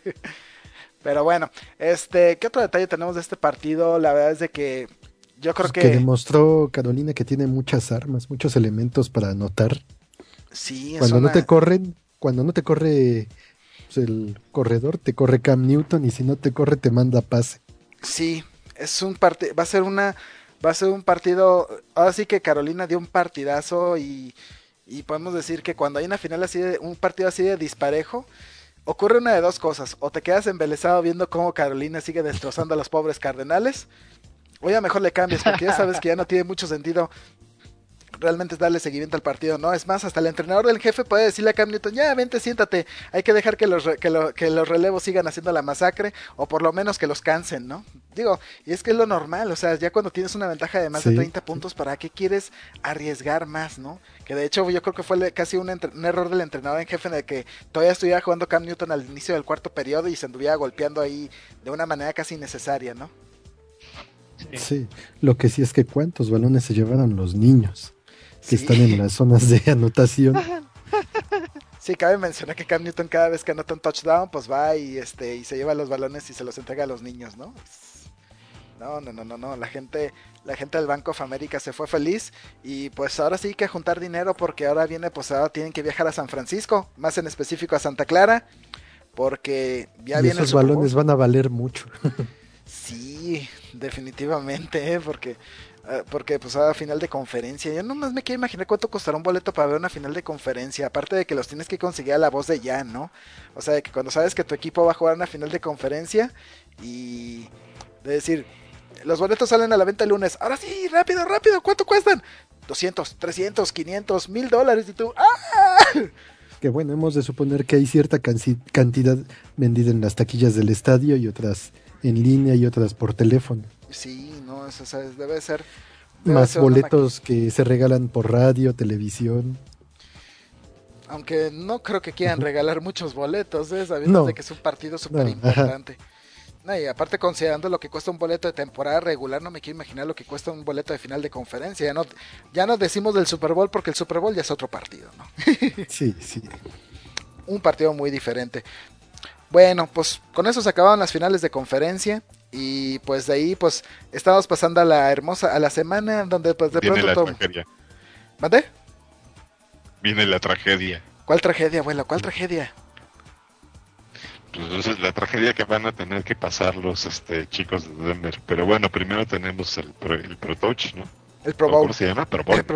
Pero bueno, ¿qué otro detalle tenemos de este partido? La verdad es de que yo creo que demostró Carolina que tiene muchas armas, muchos elementos para anotar. Sí, cuando no te corre pues el corredor, te corre Cam Newton, y si no te corre te manda pase. Sí, va a ser un partido, ahora sí que Carolina dio un partidazo y podemos decir que cuando hay una final un partido así de disparejo, ocurre una de dos cosas: o te quedas embelesado viendo cómo Carolina sigue destrozando a los pobres Cardenales, o ya mejor le cambias, porque ya sabes que ya no tiene mucho sentido realmente darle seguimiento al partido, ¿no? Es más, hasta el entrenador del jefe puede decirle a Cam Newton, ya vente, siéntate, hay que dejar que los relevos sigan haciendo la masacre, o por lo menos que los cansen, ¿no? Digo, y es que es lo normal, o sea, ya cuando tienes una ventaja de más de 30 puntos, ¿para qué quieres arriesgar más, no? Que de hecho yo creo que fue casi un error del entrenador en jefe, de que todavía estuviera jugando Cam Newton al inicio del cuarto periodo y se anduviera golpeando ahí de una manera casi innecesaria, ¿no? Sí, lo que sí es que cuántos balones se llevaron los niños que están en las zonas de anotación. Sí, cabe mencionar que Cam Newton cada vez que anota un touchdown, pues va y se lleva los balones y se los entrega a los niños, ¿no? No, la gente del Bank of America se fue feliz y pues ahora sí hay que juntar dinero porque ahora tienen que viajar a San Francisco, más en específico a Santa Clara, porque ya viene esos balones van a valer mucho. Sí, definitivamente, porque pues a final de conferencia, yo nomás me quiero imaginar cuánto costará un boleto para ver una final de conferencia, aparte de que los tienes que conseguir a la voz de ya, ¿no? O sea, de que cuando sabes que tu equipo va a jugar una final de conferencia y de decir, los boletos salen a la venta el lunes, ahora sí, rápido, ¿cuánto cuestan? 200, 300, 500, $1,000 y tú, ¡ah! Que bueno, hemos de suponer que hay cierta cantidad vendida en las taquillas del estadio y otras en línea y otras por teléfono. Sí, no, eso debe ser más boletos que se regalan por radio, televisión. Aunque no creo que quieran regalar muchos boletos, sabiendo de que es un partido súper importante. No, y aparte considerando lo que cuesta un boleto de temporada regular, no me quiero imaginar lo que cuesta un boleto de final de conferencia. Ya no decimos del Super Bowl porque el Super Bowl ya es otro partido, ¿no? Sí. Un partido muy diferente. Bueno, pues con eso se acabaron las finales de conferencia y pues de ahí pues estamos pasando a la semana donde pues de Viene pronto la tragedia. ¿Mande? Viene la tragedia. ¿Cuál tragedia, abuelo? ¿Cuál tragedia? Pues es la tragedia que van a tener que pasar los chicos de Denver. Pero bueno, primero tenemos el Pro Touch, ¿no? El Pro Bowl. ¿Cómo se llama? Pro Bowl.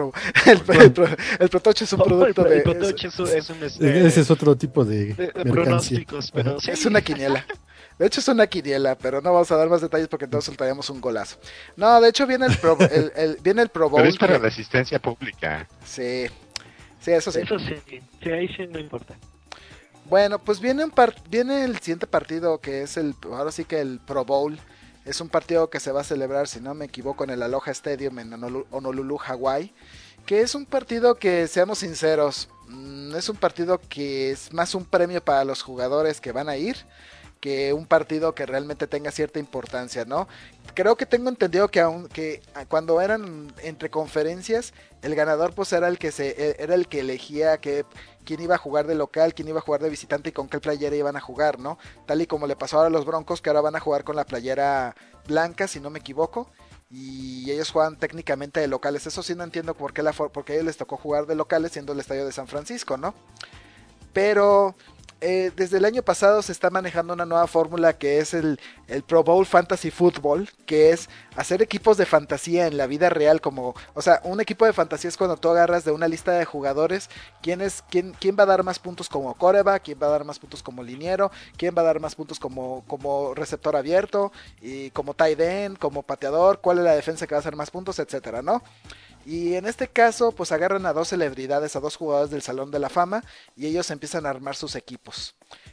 El Pro Touch es un producto de... El Pro Touch es un... ese es otro tipo de pronósticos, pero sí. Es una quiniela. De hecho es una quiniela, pero no vamos a dar más detalles porque entonces soltaríamos un golazo. No, de hecho viene el Pro Bowl. Pero es para la asistencia pública. Sí, eso sí. Eso sí, ahí sí no importa. Bueno, pues viene el siguiente partido que es ahora sí que el Pro Bowl. Es un partido que se va a celebrar, si no me equivoco, en el Aloha Stadium en Honolulu, Hawái. Que es un partido que, seamos sinceros, es un partido que es más un premio para los jugadores que van a ir que un partido que realmente tenga cierta importancia, ¿no? Creo que tengo entendido que cuando eran entre conferencias, el ganador pues era el que elegía quién iba a jugar de local, quién iba a jugar de visitante y con qué playera iban a jugar, ¿no? Tal y como le pasó ahora a los Broncos, que ahora van a jugar con la playera blanca, si no me equivoco, y ellos juegan técnicamente de locales. Eso sí no entiendo por qué a ellos les tocó jugar de locales siendo el estadio de San Francisco, ¿no? Pero desde el año pasado se está manejando una nueva fórmula que es el Pro Bowl Fantasy Football, que es hacer equipos de fantasía en la vida real, o sea, un equipo de fantasía es cuando tú agarras de una lista de jugadores quién va a dar más puntos como quarterback, quién va a dar más puntos como liniero, quién va a dar más puntos como receptor abierto, y como tight end, como pateador, cuál es la defensa que va a hacer más puntos, etcétera, ¿no? Y en este caso, pues agarran a dos celebridades, a dos jugadores del Salón de la Fama, y ellos empiezan a armar sus equipos.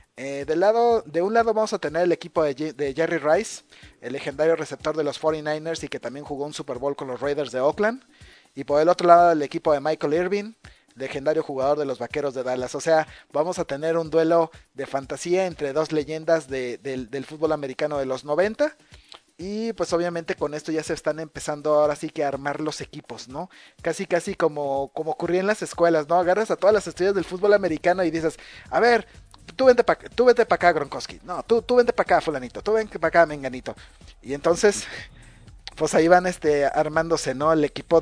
De un lado vamos a tener el equipo de Jerry Rice, el legendario receptor de los 49ers y que también jugó un Super Bowl con los Raiders de Oakland. Y por el otro lado el equipo de Michael Irvin, legendario jugador de los Vaqueros de Dallas. O sea, vamos a tener un duelo de fantasía entre dos leyendas del fútbol americano de los 90. Y pues obviamente con esto ya se están empezando ahora sí que a armar los equipos, ¿no? Casi como ocurría en las escuelas, ¿no? Agarras a todas las estrellas del fútbol americano y dices, a ver, tú vente para acá, Gronkowski. No, tú vente para acá, fulanito. Tú vente para acá, menganito. Y entonces, pues ahí van armándose, ¿no?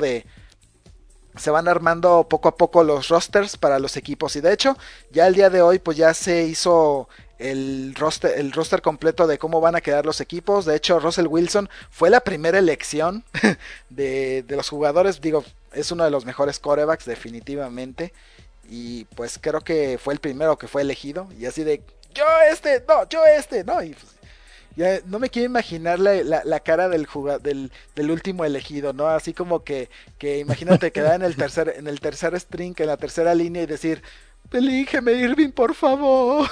Se van armando poco a poco los rosters para los equipos. Y de hecho, ya el día de hoy, pues ya se hizo el roster completo de cómo van a quedar los equipos. De hecho, Russell Wilson fue la primera elección de los jugadores. Digo, es uno de los mejores quarterbacks, definitivamente. Y pues creo que fue el primero que fue elegido. Y así de, yo este, no. Y pues, ya no me quiero imaginar la cara del último elegido, ¿no? Así como que imagínate quedar en el tercer string, en la tercera línea y decir, elígeme, Irving, por favor.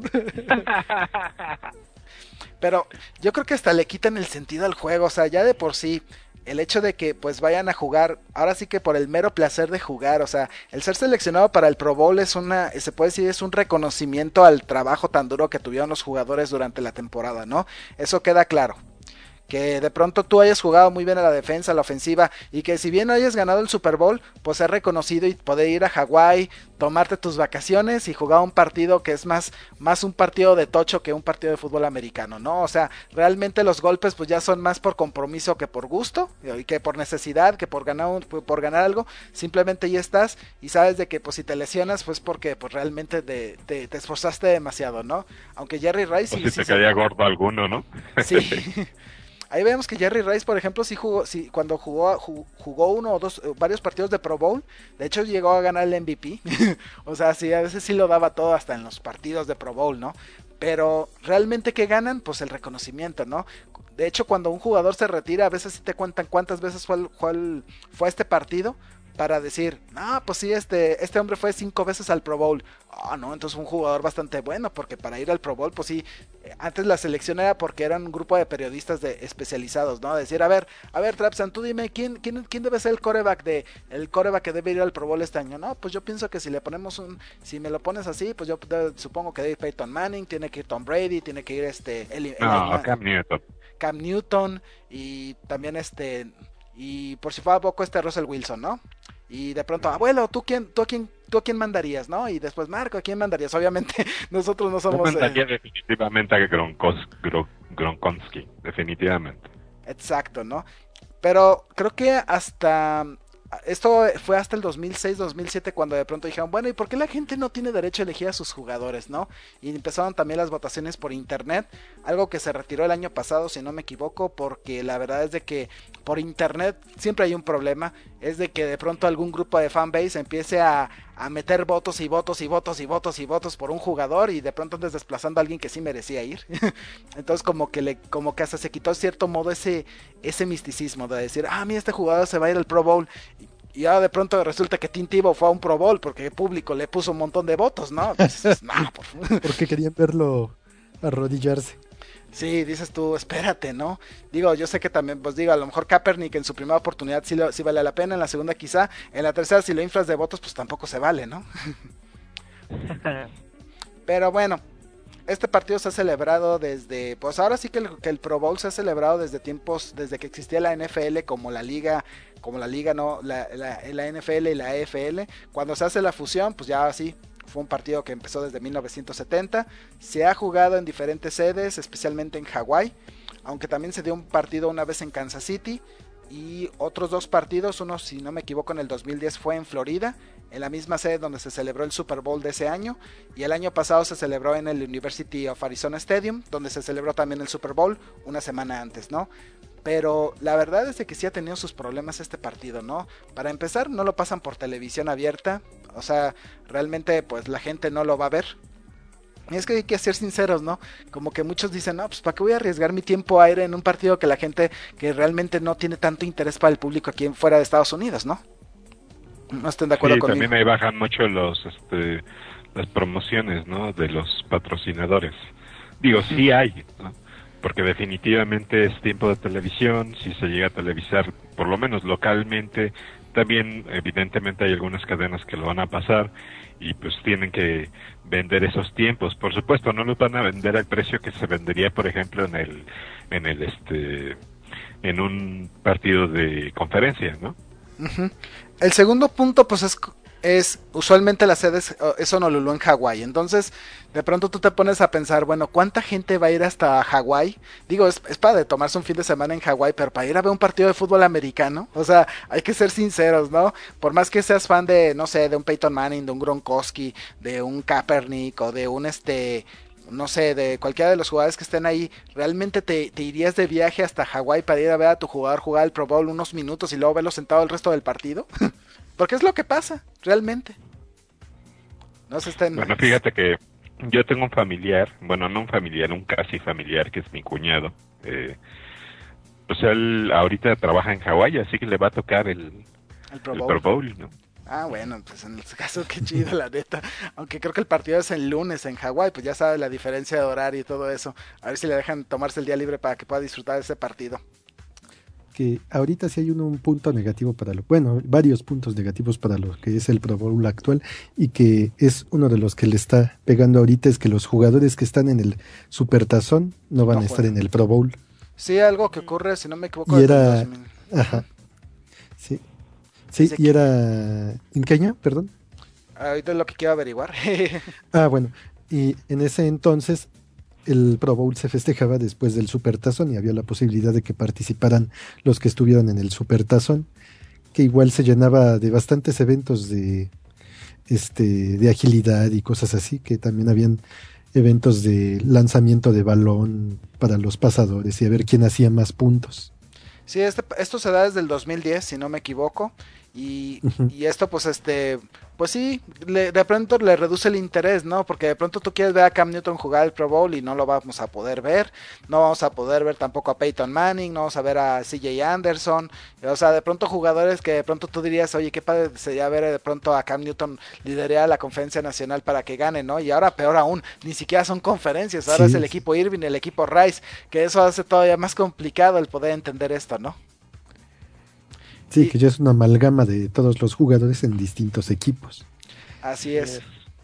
Pero yo creo que hasta le quitan el sentido al juego, o sea, ya de por sí el hecho de que pues vayan a jugar, ahora sí que por el mero placer de jugar, o sea, el ser seleccionado para el Pro Bowl se puede decir, es un reconocimiento al trabajo tan duro que tuvieron los jugadores durante la temporada, ¿no? Eso queda claro. Que de pronto tú hayas jugado muy bien a la defensa, a la ofensiva, y que si bien no hayas ganado el Super Bowl, pues es reconocido y poder ir a Hawái, tomarte tus vacaciones y jugar un partido que es más un partido de tocho que un partido de fútbol americano, ¿no? O sea, realmente los golpes pues ya son más por compromiso que por gusto, y que por necesidad, que por ganar algo, simplemente ya estás y sabes de que pues si te lesionas pues porque pues realmente te esforzaste demasiado, ¿no? Aunque Jerry Rice... Pues si te caía gordo alguno, ¿no? Sí. Ahí vemos que Jerry Rice, por ejemplo, cuando jugó uno o dos, varios partidos de Pro Bowl, de hecho llegó a ganar el MVP. O sea, sí, a veces sí lo daba todo hasta en los partidos de Pro Bowl, ¿no? Pero realmente ¿qué ganan? Pues el reconocimiento, ¿no? De hecho, cuando un jugador se retira, a veces sí te cuentan cuántas veces fue este partido, para decir, no, pues sí, este hombre fue 5 veces al Pro Bowl. Ah, no, entonces fue un jugador bastante bueno, porque para ir al Pro Bowl, pues sí, antes la selección era porque eran un grupo de periodistas especializados, ¿no? Decir, a ver, Trapsan, tú dime, ¿quién debe ser el quarterback que debe ir al Pro Bowl este año? No, pues yo pienso que si me lo pones así, pues yo supongo que debe ir Peyton Manning, tiene que ir Tom Brady, tiene que ir Cam Newton, y también y por si fuera poco Russell Wilson, ¿no? Y de pronto, abuelo, ¿tú a quién mandarías, no? Y después, Marco, ¿a quién mandarías? Obviamente, nosotros no somos... Yo mandaría definitivamente a Gronkowski, definitivamente. Exacto, ¿no? Pero creo que esto fue hasta el 2006-2007 cuando de pronto dijeron, bueno, ¿y por qué la gente no tiene derecho a elegir a sus jugadores, no? Y empezaron también las votaciones por internet, algo que se retiró el año pasado, si no me equivoco, porque la verdad es de que por internet siempre hay un problema, es de que de pronto algún grupo de fanbase empiece a meter votos y votos y votos y votos y votos por un jugador y de pronto andes desplazando a alguien que sí merecía ir. Entonces como que hasta se quitó cierto modo ese misticismo de decir, mira, este jugador se va a ir al Pro Bowl. Y ahora de pronto resulta que Tim Tebow fue a un Pro Bowl porque el público le puso un montón de votos, ¿no? Entonces, porque querían verlo arrodillarse. Sí, dices tú, espérate, ¿no? Digo, yo sé que también, pues digo, a lo mejor Kaepernick en su primera oportunidad sí vale la pena, en la segunda quizá, en la tercera si lo inflas de votos, pues tampoco se vale, ¿no? Pero bueno, Este partido se ha celebrado desde, pues ahora sí que el Pro Bowl se ha celebrado desde tiempos, desde que existía la NFL como la liga, no, la NFL y la AFL. Cuando se hace la fusión, pues ya así, fue un partido que empezó desde 1970. Se ha jugado en diferentes sedes, especialmente en Hawái, aunque también se dio un partido una vez en Kansas City. Y otros 2 partidos, uno si no me equivoco en el 2010 fue en Florida, en la misma sede donde se celebró el Super Bowl de ese año, y el año pasado se celebró en el University of Arizona Stadium, donde se celebró también el Super Bowl una semana antes, ¿no? Pero la verdad es que sí ha tenido sus problemas este partido, ¿no? Para empezar, no lo pasan por televisión abierta, o sea, realmente pues la gente no lo va a ver. Y es que hay que ser sinceros, ¿no? Como que muchos dicen, no, pues ¿para qué voy a arriesgar mi tiempo aire en un partido que la gente que realmente no tiene tanto interés para el público aquí fuera de Estados Unidos, ¿no? No estén de acuerdo conmigo. También ahí bajan mucho las promociones, ¿no? De los patrocinadores. Digo, sí hay, ¿no? Porque definitivamente es tiempo de televisión, si se llega a televisar, por lo menos localmente, también evidentemente hay algunas cadenas que lo van a pasar y pues tienen que vender esos tiempos. Por supuesto, no los van a vender al precio que se vendería, por ejemplo, en un partido de conferencia, ¿no? Uh-huh. El segundo punto, pues es usualmente la sede es Honolulu en Hawái. Entonces, de pronto tú te pones a pensar, bueno, ¿cuánta gente va a ir hasta Hawái? Digo, es para de tomarse un fin de semana en Hawái, pero para ir a ver un partido de fútbol americano, o sea, hay que ser sinceros, ¿no? Por más que seas fan de, no sé, de un Peyton Manning, de un Gronkowski, de un Kaepernick o de un no sé, de cualquiera de los jugadores que estén ahí, ¿realmente te irías de viaje hasta Hawái para ir a ver a tu jugador jugar el Pro Bowl unos minutos y luego verlo sentado el resto del partido? Porque es lo que pasa, realmente. No se estén... Bueno, fíjate que yo tengo un familiar, bueno, no un familiar, un casi familiar, que es mi cuñado. Pues él ahorita trabaja en Hawái, así que le va a tocar el Pro Bowl, ¿no? Ah, bueno, pues en este caso qué chido, la neta. Aunque creo que el partido es el lunes en Hawái, pues ya sabes la diferencia de horario y todo eso. A ver si le dejan tomarse el día libre para que pueda disfrutar de ese partido. Que ahorita sí hay un punto negativo bueno, varios puntos negativos para lo que es el Pro Bowl actual, y que es uno de los que le está pegando ahorita, es que los jugadores que están en el Supertazón no van a estar en el Pro Bowl. Sí, algo que ocurre, si no me equivoco. Y era... Ajá. Sí. Sí, y era... ¿En qué año? Perdón. Ahorita es lo que quiero averiguar. Bueno, y en ese entonces el Pro Bowl se festejaba después del Supertazón y había la posibilidad de que participaran los que estuvieron en el Supertazón, que igual se llenaba de bastantes eventos de agilidad y cosas así, que también habían eventos de lanzamiento de balón para los pasadores y a ver quién hacía más puntos. Sí, esto se da desde el 2010, si no me equivoco, y esto pues sí, de pronto le reduce el interés, ¿no? Porque de pronto tú quieres ver a Cam Newton jugar el Pro Bowl y no lo vamos a poder ver, no vamos a poder ver tampoco a Peyton Manning, no vamos a ver a CJ Anderson, o sea, de pronto jugadores que de pronto tú dirías, oye, qué padre sería ver de pronto a Cam Newton liderar la conferencia nacional para que gane, ¿no? Y ahora peor aún, ni siquiera son conferencias, ahora es el equipo Irving, el equipo Rice, que eso hace todavía más complicado el poder entender esto, ¿no? Sí, que ya es una amalgama de todos los jugadores en distintos equipos. Así es.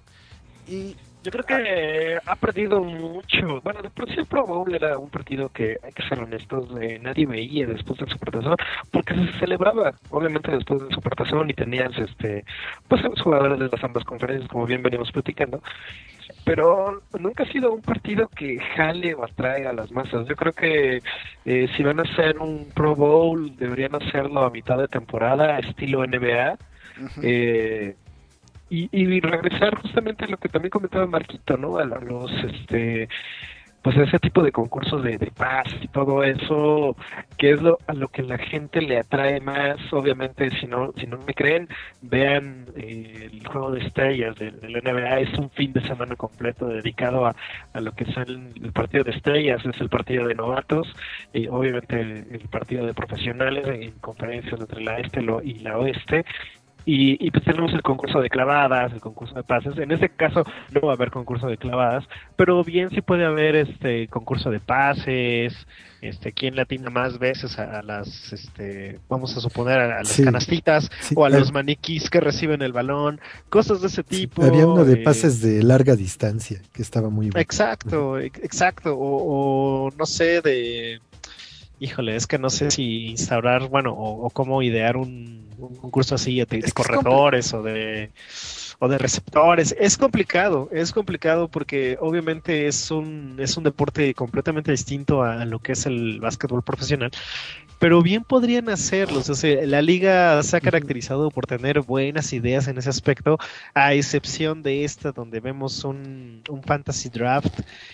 Y yo creo que ha perdido mucho. Bueno, de por sí el Pro Bowl era un partido que, hay que ser honestos, nadie veía después del Supertazón, porque se celebraba, obviamente, después del Supertazón, y tenías pues a los jugadores de las ambas conferencias, como bien venimos platicando. Pero nunca ha sido un partido que jale o atrae a las masas. Yo creo que si van a hacer un Pro Bowl, deberían hacerlo a mitad de temporada, estilo NBA. Uh-huh. Y regresar justamente a lo que también comentaba Marquito, ¿no? A los pues ese tipo de concursos de paz y todo eso, que es a lo que la gente le atrae más. Obviamente, si no me creen, vean el juego de estrellas del NBA. Es un fin de semana completo dedicado a lo que es el partido de estrellas, es el partido de novatos, y obviamente el partido de profesionales en conferencias entre la este y la oeste. Y pues tenemos el concurso de clavadas, el concurso de pases. En este caso no va a haber concurso de clavadas, pero bien sí puede haber concurso de pases, quién latina más veces a las vamos a suponer a las Sí, canastitas sí, o a los maniquís que reciben el balón, cosas de ese sí. tipo. Había uno de pases de larga distancia que estaba muy bueno. Exacto, exacto, o no sé híjole, es que no sé si instaurar, bueno, o cómo idear un concurso así de corredores o de receptores. Es complicado porque obviamente es un deporte completamente distinto a lo que es el básquetbol profesional, pero bien podrían hacerlo. O sea, la liga se ha caracterizado por tener buenas ideas en ese aspecto, a excepción de esta donde vemos un fantasy draft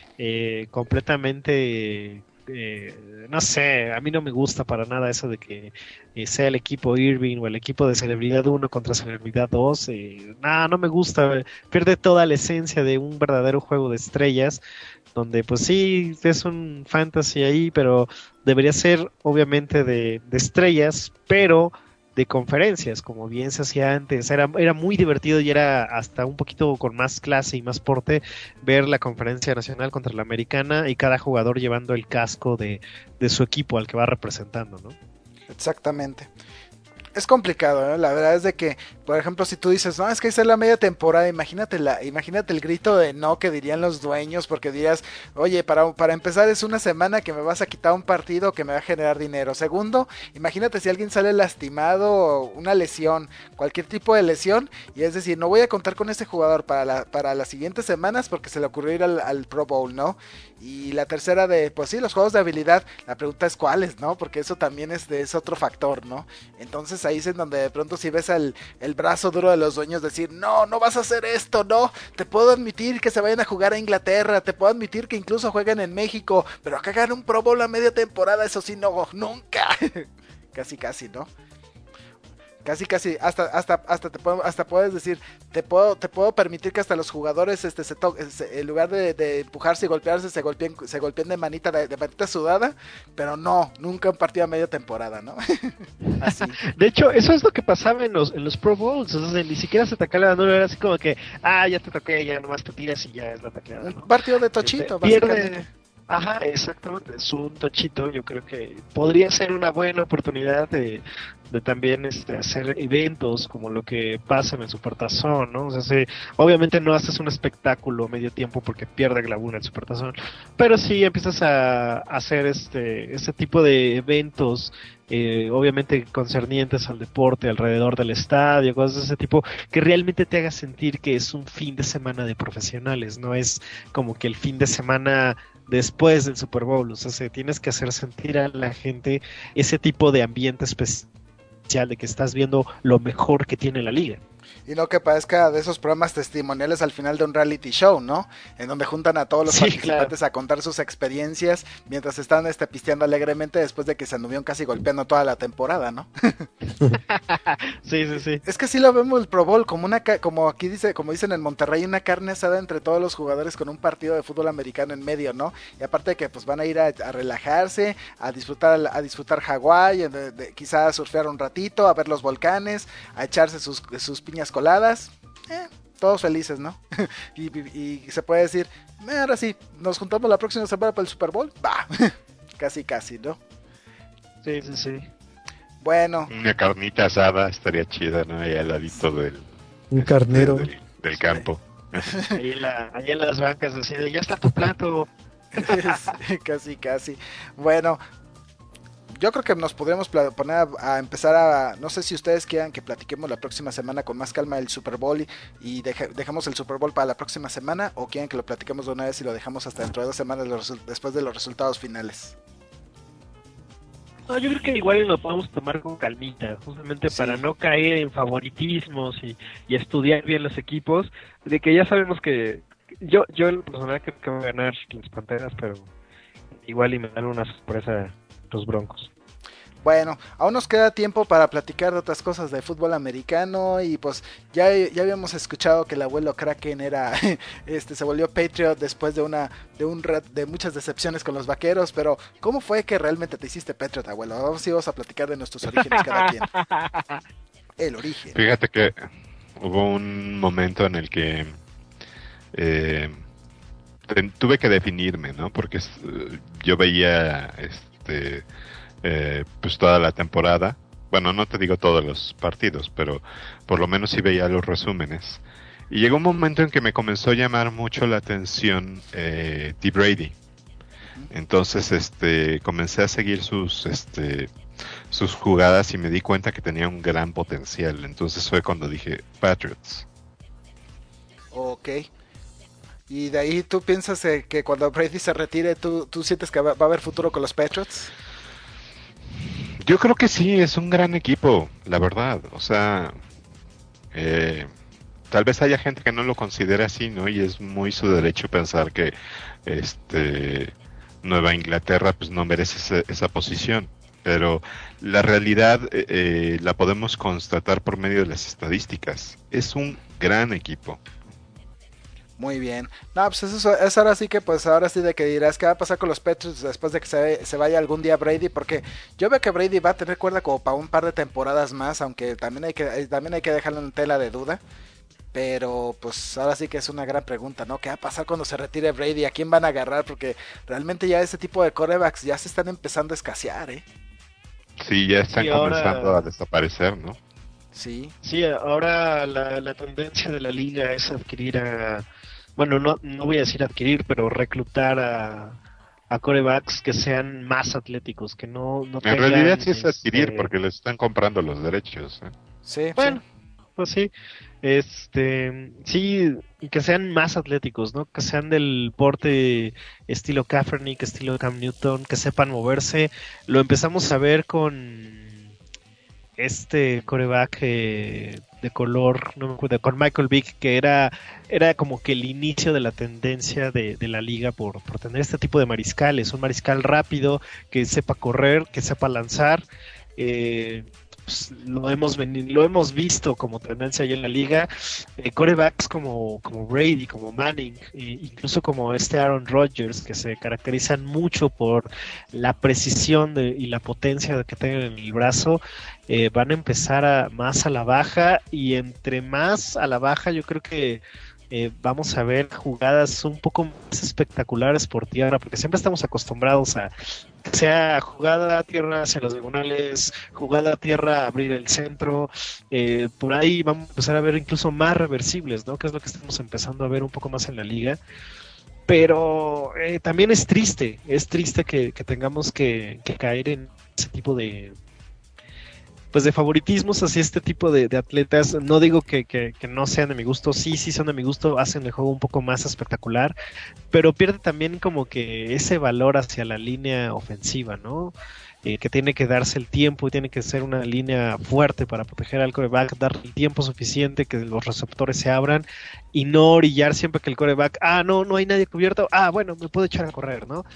completamente no sé, a mí no me gusta para nada eso de que sea el equipo Irving o el equipo de Celebridad 1 contra Celebridad 2. No me gusta, pierde toda la esencia de un verdadero juego de estrellas, donde pues sí, es un fantasy ahí, pero debería ser obviamente de estrellas, pero de conferencias, como bien se hacía antes. Era muy divertido y era hasta un poquito con más clase y más porte ver la conferencia nacional contra la americana y cada jugador llevando el casco de su equipo al que va representando, ¿no? Exactamente. Es complicado, ¿no? La verdad es de que, por ejemplo, si tú dices, no, es que esa es la media temporada, imagínate el grito de no que dirían los dueños, porque dirías, oye, para empezar es una semana que me vas a quitar un partido que me va a generar dinero. Segundo, imagínate si alguien sale lastimado o una lesión, cualquier tipo de lesión, y es decir, no voy a contar con este jugador para las siguientes semanas porque se le ocurrió ir al Pro Bowl, ¿no? Y la tercera pues sí, los juegos de habilidad, la pregunta es cuáles, ¿no? Porque eso también es otro factor, ¿no? Entonces ahí es en donde de pronto si ves el brazo duro de los dueños decir, no vas a hacer esto, no, te puedo admitir que se vayan a jugar a Inglaterra, te puedo admitir que incluso jueguen en México, pero acá hagan un Pro Bowl a media temporada, eso sí, no, nunca. Casi, ¿no? Casi, hasta puedes decir, te puedo permitir que hasta los jugadores en lugar de empujarse y golpearse, se golpeen de manita sudada, pero no, nunca un partido a media temporada, ¿no? Así. De hecho, eso es lo que pasaba en los Pro Bowls, o sea, ni siquiera se tacleaba, no era así como que, ya te toqué, ya nomás te tiras y ya es la tacleada, ¿no? Un partido de tochito, básicamente. Pierde. Ajá, exactamente, es un tochito. Yo creo que podría ser una buena oportunidad de también hacer eventos como lo que pasa en el Supertazón, ¿no? O sea, obviamente no haces un espectáculo a medio tiempo porque pierde glamour el Supertazón, pero sí empiezas a hacer este tipo de eventos, obviamente concernientes al deporte alrededor del estadio, cosas de ese tipo, que realmente te haga sentir que es un fin de semana de profesionales, no es como que el fin de semana después del Super Bowl. O sea, tienes que hacer sentir a la gente ese tipo de ambiente especial de que estás viendo lo mejor que tiene la liga. Y no que parezca de esos programas testimoniales al final de un reality show, ¿no? En donde juntan a todos los participantes a contar sus experiencias mientras están pisteando alegremente después de que se anduvieron casi golpeando toda la temporada, ¿no? Sí. Es que sí lo vemos el Pro Bowl como aquí como dicen en Monterrey, una carne asada entre todos los jugadores con un partido de fútbol americano en medio, ¿no? Y aparte de que pues van a ir a relajarse, a disfrutar Hawái, quizás a surfear un ratito, a ver los volcanes, a echarse sus piñas coladas, todos felices, ¿no? y se puede decir, ahora sí, nos juntamos la próxima semana para el Super Bowl, va, casi, ¿no? Sí. Bueno. Una carnita asada estaría chida, ¿no? Ahí al ladito un carnero del campo. Ahí en las bancas, así de, ya está tu plato. Casi. Bueno, yo creo que nos podríamos poner a empezar no sé si ustedes quieran que platiquemos la próxima semana con más calma del Super Bowl y dejamos el Super Bowl para la próxima semana, o quieren que lo platiquemos de una vez y lo dejamos hasta dentro de 2 semanas después de los resultados finales. No, yo creo que igual lo podemos tomar con calmita, justamente para no caer en favoritismos y estudiar bien los equipos, de que ya sabemos que yo en lo personal creo que voy a ganar las Panteras, pero igual y me dan una sorpresa los Broncos. Bueno, aún nos queda tiempo para platicar de otras cosas de fútbol americano y pues ya habíamos escuchado que el abuelo Kraken se volvió Patriot después de muchas decepciones con los Vaqueros, pero ¿cómo fue que realmente te hiciste Patriot, abuelo? Vamos a platicar de nuestros orígenes cada quien. El origen. Fíjate que hubo un momento en el que tuve que definirme, ¿no? Porque yo veía pues toda la temporada. Bueno, no te digo todos los partidos, pero por lo menos sí veía los resúmenes. Y llegó un momento en que me comenzó a llamar mucho la atención T. Brady. Entonces, comencé a seguir sus jugadas y me di cuenta que tenía un gran potencial. Entonces fue cuando dije Patriots. Ok. Y de ahí tú piensas que cuando Brady se retire, ¿tú sientes que va a haber futuro con los Patriots? Yo creo que sí, es un gran equipo, la verdad. O sea, tal vez haya gente que no lo considere así, ¿no? Y es muy su derecho pensar que Nueva Inglaterra pues no merece esa posición. Pero la realidad la podemos constatar por medio de las estadísticas. Es un gran equipo. Muy bien. No, pues eso es ahora sí que, pues ahora sí de que dirás qué va a pasar con los Patriots después de que se vaya algún día Brady, porque yo veo que Brady va a tener cuerda como para un par de temporadas más, aunque también hay que dejarlo en tela de duda. Pero pues ahora sí que es una gran pregunta, ¿no? ¿Qué va a pasar cuando se retire Brady? ¿A quién van a agarrar? Porque realmente ya ese tipo de quarterbacks ya se están empezando a escasear, ¿eh? Sí, ya están comenzando a desaparecer, ¿no? Sí. Sí, ahora la tendencia de la liga es adquirir bueno, no voy a decir adquirir, pero reclutar a quarterbacks que sean más atléticos, que no En tengan... realidad sí es adquirir porque les están comprando los derechos, ¿eh? Sí, Bueno, sí. pues sí, sí, que sean más atléticos, ¿no? Que sean del porte estilo Kaepernick, estilo Cam Newton, que sepan moverse. Lo empezamos a ver con quarterback de color, no me acuerdo, con Michael Vick, que era como que el inicio de la tendencia de la liga por tener este tipo de mariscales, un mariscal rápido, que sepa correr, que sepa lanzar. Pues, lo hemos visto como tendencia ahí en la liga, quarterbacks como Brady, como Manning, incluso como Aaron Rodgers, que se caracterizan mucho por la precisión y la potencia que tienen en el brazo, van a empezar más a la baja, y entre más a la baja yo creo que vamos a ver jugadas un poco más espectaculares por tierra, porque siempre estamos acostumbrados a que sea jugada a tierra hacia los diagonales, jugada a tierra abrir el centro, por ahí vamos a empezar a ver incluso más reversibles, ¿no? Que es lo que estamos empezando a ver un poco más en la liga. Pero también es triste que tengamos que caer en ese tipo de favoritismos hacia este tipo de atletas. No digo que no sean de mi gusto, sí son de mi gusto, hacen el juego un poco más espectacular, pero pierde también como que ese valor hacia la línea ofensiva, ¿no? Que tiene que darse el tiempo y tiene que ser una línea fuerte para proteger al quarterback, dar el tiempo suficiente que los receptores se abran y no orillar siempre que el quarterback, no hay nadie cubierto, bueno, me puedo echar a correr, ¿no?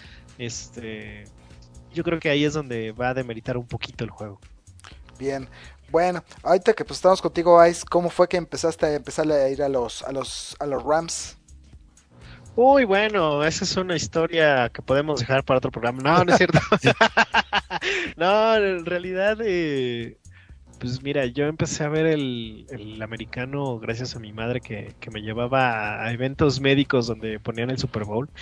Yo creo que ahí es donde va a demeritar un poquito el juego. Bien, bueno, ahorita que pues estamos contigo, Ice, ¿cómo fue que empezaste a ir a los Rams? Uy, bueno, esa es una historia que podemos dejar para otro programa. No es cierto. No, en realidad, pues mira, yo empecé a ver el americano gracias a mi madre que me llevaba a eventos médicos donde ponían el Super Bowl.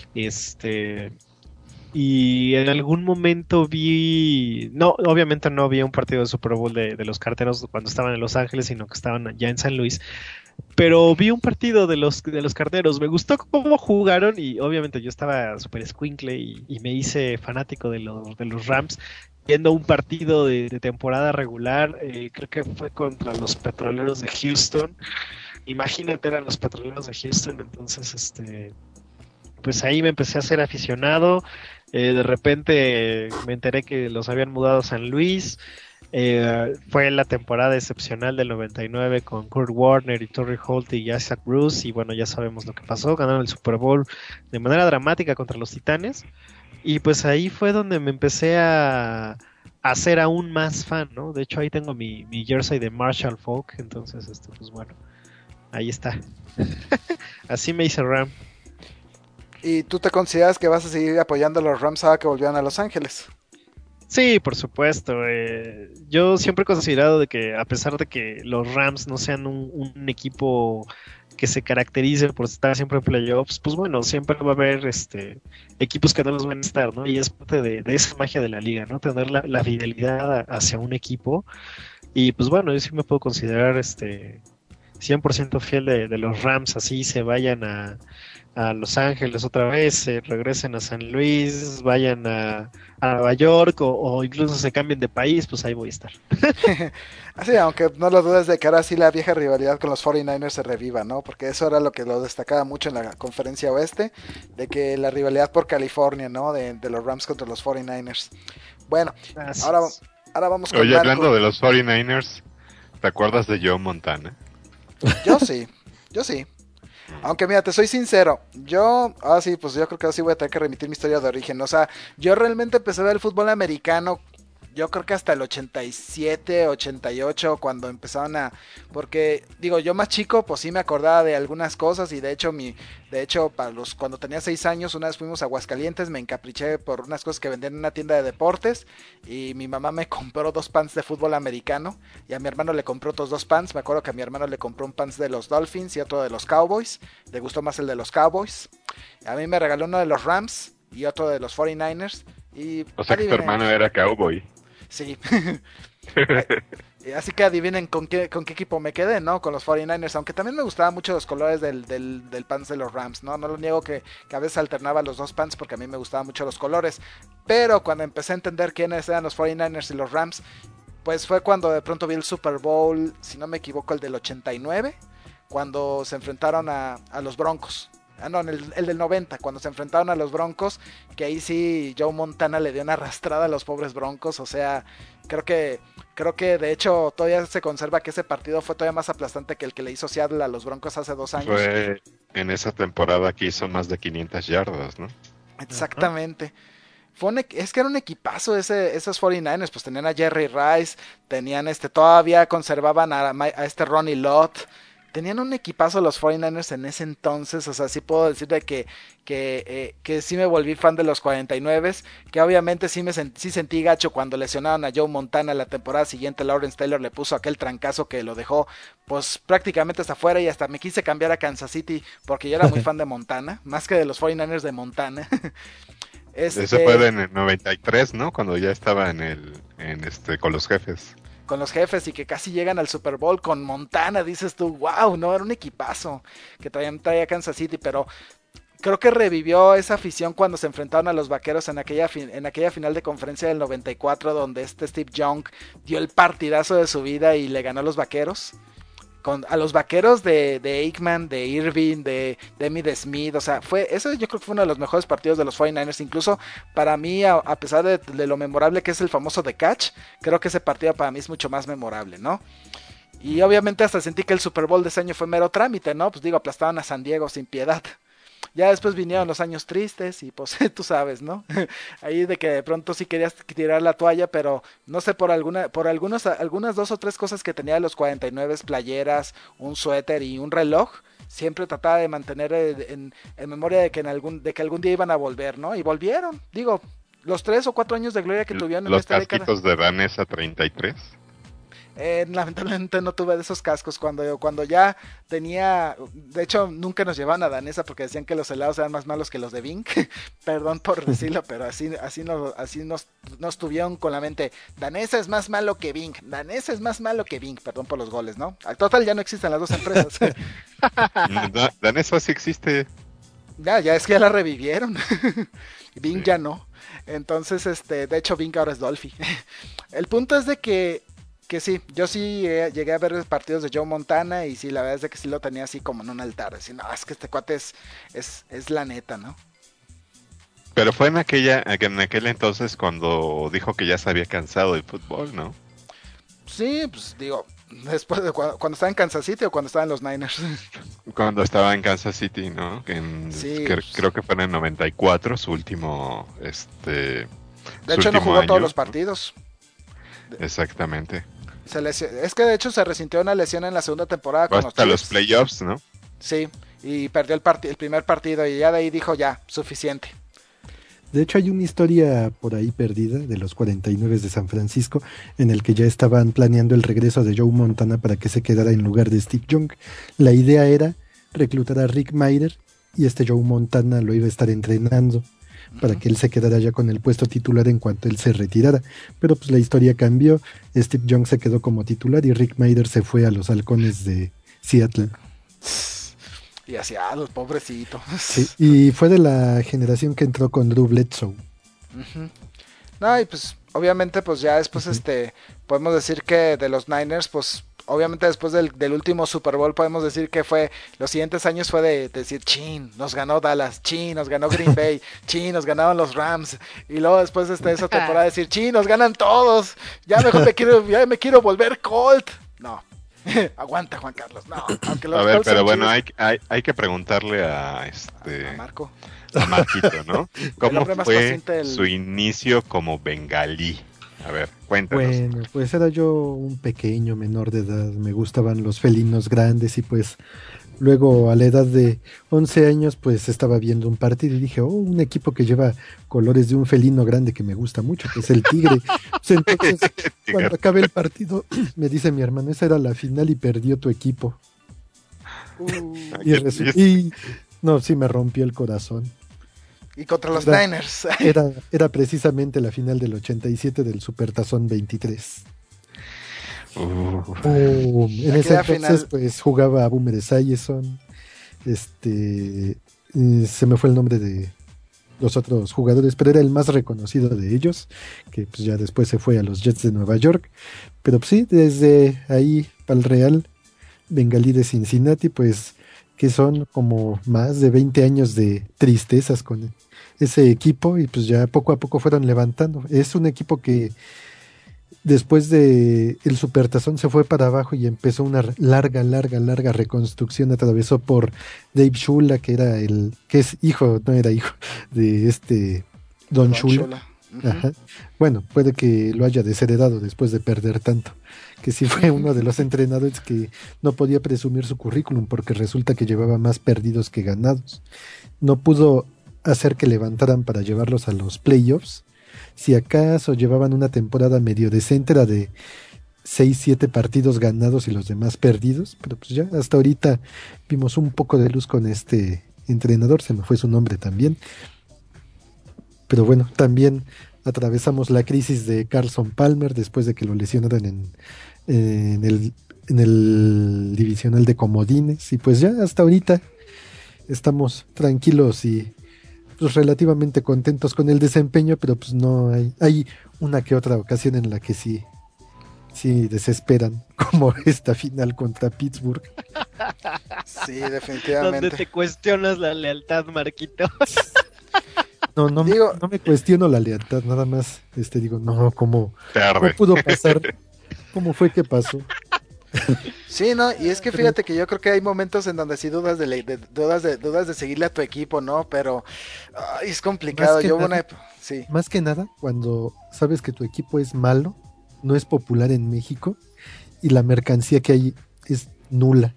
Y en algún momento obviamente no vi un partido de Super Bowl de los Carteros cuando estaban en Los Ángeles, sino que estaban ya en San Luis. Pero vi un partido de los Carteros, me gustó cómo jugaron y obviamente yo estaba súper escuincle y me hice fanático de los Rams viendo un partido de temporada regular, creo que fue contra los Petroleros de Houston. Imagínate, eran los Petroleros de Houston, entonces pues ahí me empecé a ser aficionado. De repente me enteré que los habían mudado a San Luis. Fue la temporada excepcional del 99 con Kurt Warner y Torrey Holt y Isaac Bruce, y bueno, ya sabemos lo que pasó, ganaron el Super Bowl de manera dramática contra los Titanes, y pues ahí fue donde me empecé a ser aún más fan, ¿no? De hecho ahí tengo mi jersey de Marshall Faulk, entonces pues bueno, ahí está. Así me hice Ram. ¿Y tú te consideras que vas a seguir apoyando a los Rams ahora que volvieron a Los Ángeles? Sí, por supuesto. Yo siempre he considerado de que a pesar de que los Rams no sean un equipo que se caracterice por estar siempre en playoffs, pues bueno, siempre va a haber equipos que no los van a estar, ¿no? Y es parte de esa magia de la liga, ¿no? Tener la fidelidad hacia un equipo. Y pues bueno, yo sí me puedo considerar 100% fiel de los Rams, así se vayan a Los Ángeles otra vez, se regresen a San Luis, vayan a Nueva York o incluso se cambien de país, pues ahí voy a estar. Así, aunque no lo dudes de que ahora sí la vieja rivalidad con los 49ers se reviva, ¿no? Porque eso era lo que lo destacaba mucho en la conferencia oeste, de que la rivalidad por California, ¿no? De los Rams contra los 49ers. Bueno, ahora, ahora vamos con Oye, Marco. hablando de los 49ers, ¿te acuerdas de Joe Montana? Yo sí. Aunque mira, te soy sincero, sí, pues yo creo que así voy a tener que remitir mi historia de origen. O sea, yo realmente empecé a ver el fútbol americano, yo creo que hasta el 87, 88, cuando empezaron porque digo, yo más chico, pues sí me acordaba de algunas cosas y de hecho, cuando tenía 6 años, una vez fuimos a Aguascalientes, me encapriché por unas cosas que vendían en una tienda de deportes y mi mamá me compró 2 pants de fútbol americano y a mi hermano le compró otros 2 pants. Me acuerdo que a mi hermano le compró un pants de los Dolphins y otro de los Cowboys. Le gustó más el de los Cowboys. A mí me regaló uno de los Rams y otro de los 49ers. Y o sea que tu hermano era cowboy. Sí. Así que adivinen con qué equipo me quedé, ¿no? Con los 49ers, aunque también me gustaban mucho los colores del pants de los Rams, ¿no? No lo niego que a veces alternaba los 2 pants porque a mí me gustaban mucho los colores. Pero cuando empecé a entender quiénes eran los 49ers y los Rams, pues fue cuando de pronto vi el Super Bowl, si no me equivoco, el del 89, cuando se enfrentaron a los Broncos. No, el del 90, cuando se enfrentaron a los Broncos, que ahí sí Joe Montana le dio una arrastrada a los pobres Broncos. O sea, creo que de hecho todavía se conserva que ese partido fue todavía más aplastante que el que le hizo Seattle a los Broncos hace 2 años. Fue en esa temporada que hizo más de 500 yardas, ¿no? Exactamente. Es que era un equipazo esos 49ers, pues tenían a Jerry Rice, tenían todavía conservaban a Ronnie Lott. Tenían un equipazo los 49ers en ese entonces, o sea, sí puedo decir de que sí me volví fan de los 49, que obviamente sí sentí gacho cuando lesionaron a Joe Montana la temporada siguiente. Lawrence Taylor le puso aquel trancazo que lo dejó pues prácticamente hasta afuera y hasta me quise cambiar a Kansas City porque yo era muy fan de Montana, más que de los 49ers de Montana. Eso fue en el 93, ¿no? Cuando ya estaba con los Jefes. Con los Jefes y que casi llegan al Super Bowl con Montana, dices tú, wow, no, era un equipazo que traía Kansas City, pero creo que revivió esa afición cuando se enfrentaron a los Vaqueros en aquella final de conferencia del 94, donde Steve Young dio el partidazo de su vida y le ganó a los Vaqueros. A los Vaqueros de Aikman, de Irving, de Emmitt Smith. O sea, eso yo creo que fue uno de los mejores partidos de los 49ers. Incluso para mí, a pesar de lo memorable que es el famoso The Catch, creo que ese partido para mí es mucho más memorable, ¿no? Y obviamente hasta sentí que el Super Bowl de ese año fue mero trámite, ¿no? Pues digo, aplastaban a San Diego sin piedad. Ya después vinieron los años tristes y pues tú sabes, ¿no? Ahí de que de pronto sí querías tirar la toalla, pero no sé, por algunas 2 o 3 cosas que tenía de los 49, playeras, un suéter y un reloj, siempre trataba de mantener en memoria de que algún día iban a volver, ¿no? Y volvieron, digo, los 3 o 4 años de gloria que tuvieron en esta década. Los casquitos de Danesa 33. Lamentablemente no tuve de esos cascos cuando ya tenía, de hecho nunca nos llevaban a Danesa porque decían que los helados eran más malos que los de Bing. Perdón por decirlo, pero así nos tuvieron con la mente. Danesa es más malo que Bing, Danesa es más malo que Bing. Perdón por los goles, ¿no? Al total ya no existen las 2 empresas. Danesa sí existe. Ya es que ya la revivieron. Bing sí. Ya no. Entonces, de hecho Bing ahora es Dolphy. El punto es de que sí, yo sí llegué a ver partidos de Joe Montana y sí, la verdad es de que sí lo tenía así como en un altar, así, no, es que este cuate es la neta, ¿no? Pero fue en aquel entonces cuando dijo que ya se había cansado del fútbol, ¿no? Sí, pues digo, después de cuando estaba en Kansas City o cuando estaba en los Niners. Cuando estaba en Kansas City, ¿no? Sí, creo que fue en el 94, su último, de hecho no jugó año. Todos los partidos. Exactamente. Es que de hecho se resintió una lesión en la segunda temporada con hasta los playoffs, ¿no? Sí, y perdió el primer partido y ya de ahí dijo ya, suficiente. De hecho, hay una historia por ahí perdida de los 49 de San Francisco en el que ya estaban planeando el regreso de Joe Montana para que se quedara en lugar de Steve Young. La idea era reclutar a Rick Mirer y Joe Montana lo iba a estar entrenando para que él se quedara ya con el puesto titular en cuanto él se retirara. Pero pues la historia cambió, Steve Young se quedó como titular y Rick Mirer se fue a los Halcones de Seattle. Y hacia los pobrecitos. Sí, y fue de la generación que entró con Drew Bledsoe. Uh-huh. No, y pues obviamente pues ya después podemos decir que de los Niners, pues obviamente después del último Super Bowl podemos decir que fue, los siguientes años fue de decir, chin, nos ganó Dallas, chin, nos ganó Green Bay, chin, nos ganaron los Rams, y luego después de esa temporada decir, chin, nos ganan todos, ya mejor me quiero volver Colt. No. Aguanta, Juan Carlos. No, aunque los a ver, Colts pero son bueno, chidos. hay que preguntarle a A Marco. a Marquito, ¿no? ¿Cómo fue del... su inicio como bengalí? A ver, cuéntanos. Bueno, pues era yo un pequeño menor de edad, me gustaban los felinos grandes y pues luego a la edad de 11 años pues estaba viendo un partido y dije, un equipo que lleva colores de un felino grande que me gusta mucho, que es el tigre. Pues entonces, cuando acabe el partido, me dice mi hermano, esa era la final y perdió tu equipo. Y no, sí me rompió el corazón. Y contra los Niners. Era precisamente la final del 87 del Supertazón 23. En ese entonces final... pues jugaba a Boomer Esiason, se me fue el nombre de los otros jugadores, pero era el más reconocido de ellos, que pues ya después se fue a los Jets de Nueva York. Pero pues sí, desde ahí para el Real Bengalí de Cincinnati, pues que son como más de 20 años de tristezas con ese equipo, y pues ya poco a poco fueron levantando. Es un equipo que después de el Supertazón se fue para abajo y empezó una larga reconstrucción. Atravesó por Dave Shula, que es hijo, no era hijo de Don Shula. Uh-huh. Ajá. Bueno, puede que lo haya desheredado después de perder tanto, que sí fue uno de los entrenadores que no podía presumir su currículum porque resulta que llevaba más perdidos que ganados. No pudo hacer que levantaran para llevarlos a los playoffs. Si acaso llevaban una temporada medio decente, era de 6-7 partidos ganados y los demás perdidos, pero pues ya hasta ahorita vimos un poco de luz con este entrenador, se me fue su nombre también. Pero bueno, también atravesamos la crisis de Carson Palmer después de que lo lesionaron en el divisional de comodines, y pues ya hasta ahorita estamos tranquilos y pues relativamente contentos con el desempeño, pero pues no hay una que otra ocasión en la que sí desesperan, como esta final contra Pittsburgh. Sí, definitivamente. Donde te cuestionas la lealtad, Marquito. No me cuestiono la lealtad, nada más digo, ¿cómo pudo pasar? ¿Cómo fue que pasó? Sí, no, y es que fíjate que yo creo que hay momentos en donde sí dudas de seguirle a tu equipo, ¿no? Pero es complicado. Sí. Más que nada, cuando sabes que tu equipo es malo, no es popular en México y la mercancía que hay es nula.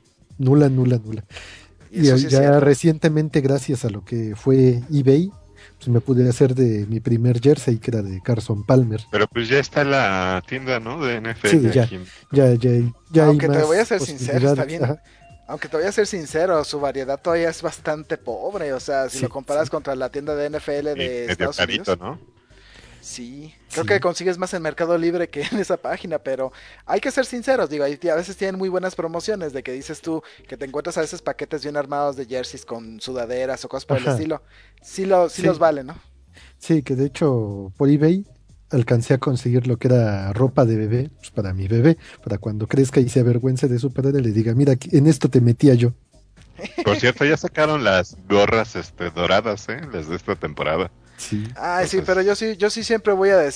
Y ya recientemente, gracias a lo que fue eBay, pues me pude hacer de mi primer jersey, que era de Carson Palmer. Pero pues ya está la tienda, ¿no? De NFL. Sí, ya aunque te voy a ser sincero, está bien. Ajá. Aunque te voy a ser sincero, su variedad todavía es bastante pobre. O sea, si lo comparas contra la tienda de NFL de Estados Unidos, ¿no? Sí, creo que consigues más en Mercado Libre que en esa página, pero hay que ser sinceros, digo, a veces tienen muy buenas promociones de que dices tú que te encuentras a veces paquetes bien armados de jerseys con sudaderas o cosas por el estilo. Sí los vale, ¿no? Sí, que de hecho por eBay alcancé a conseguir lo que era ropa de bebé, pues para mi bebé, para cuando crezca y se avergüence de su padre le diga, mira, en esto te metía yo. Por cierto, ya sacaron las gorras doradas, las de esta temporada. Sí. Sí, pero yo sí siempre voy a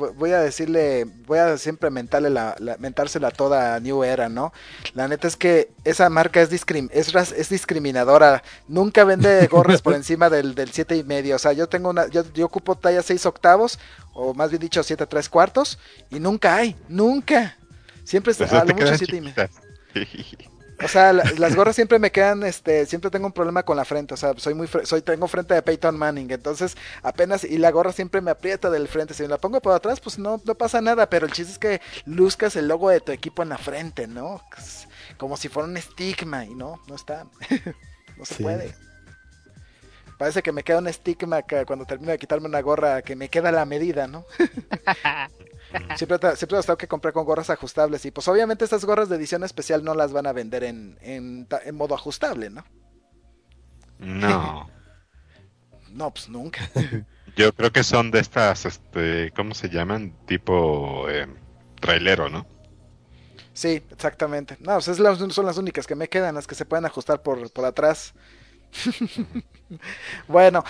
siempre mentársela toda a New Era, ¿no? La neta es que esa marca es discriminadora, nunca vende gorras por encima del 7.5, o sea, yo ocupo talla 6 octavos, o más bien dicho 7 3/4, y nunca, siempre está a lo mucho 7.5. O sea, las gorras siempre me quedan, siempre tengo un problema con la frente, o sea, tengo frente de Peyton Manning, entonces apenas, y la gorra siempre me aprieta del frente, si me la pongo por atrás, pues no pasa nada, pero el chiste es que luzcas el logo de tu equipo en la frente, ¿no? Como si fuera un estigma, y no está, no se puede. Parece que me queda un estigma cuando termino de quitarme una gorra que me queda a la medida, ¿no? Siempre las tengo que comprar con gorras ajustables y pues obviamente estas gorras de edición especial no las van a vender en modo ajustable, ¿no? No. No, pues nunca. Yo creo que son de estas, ¿cómo se llaman? Tipo trailero, ¿no? Sí, exactamente. No, pues son las únicas que me quedan, las que se pueden ajustar por atrás. Bueno,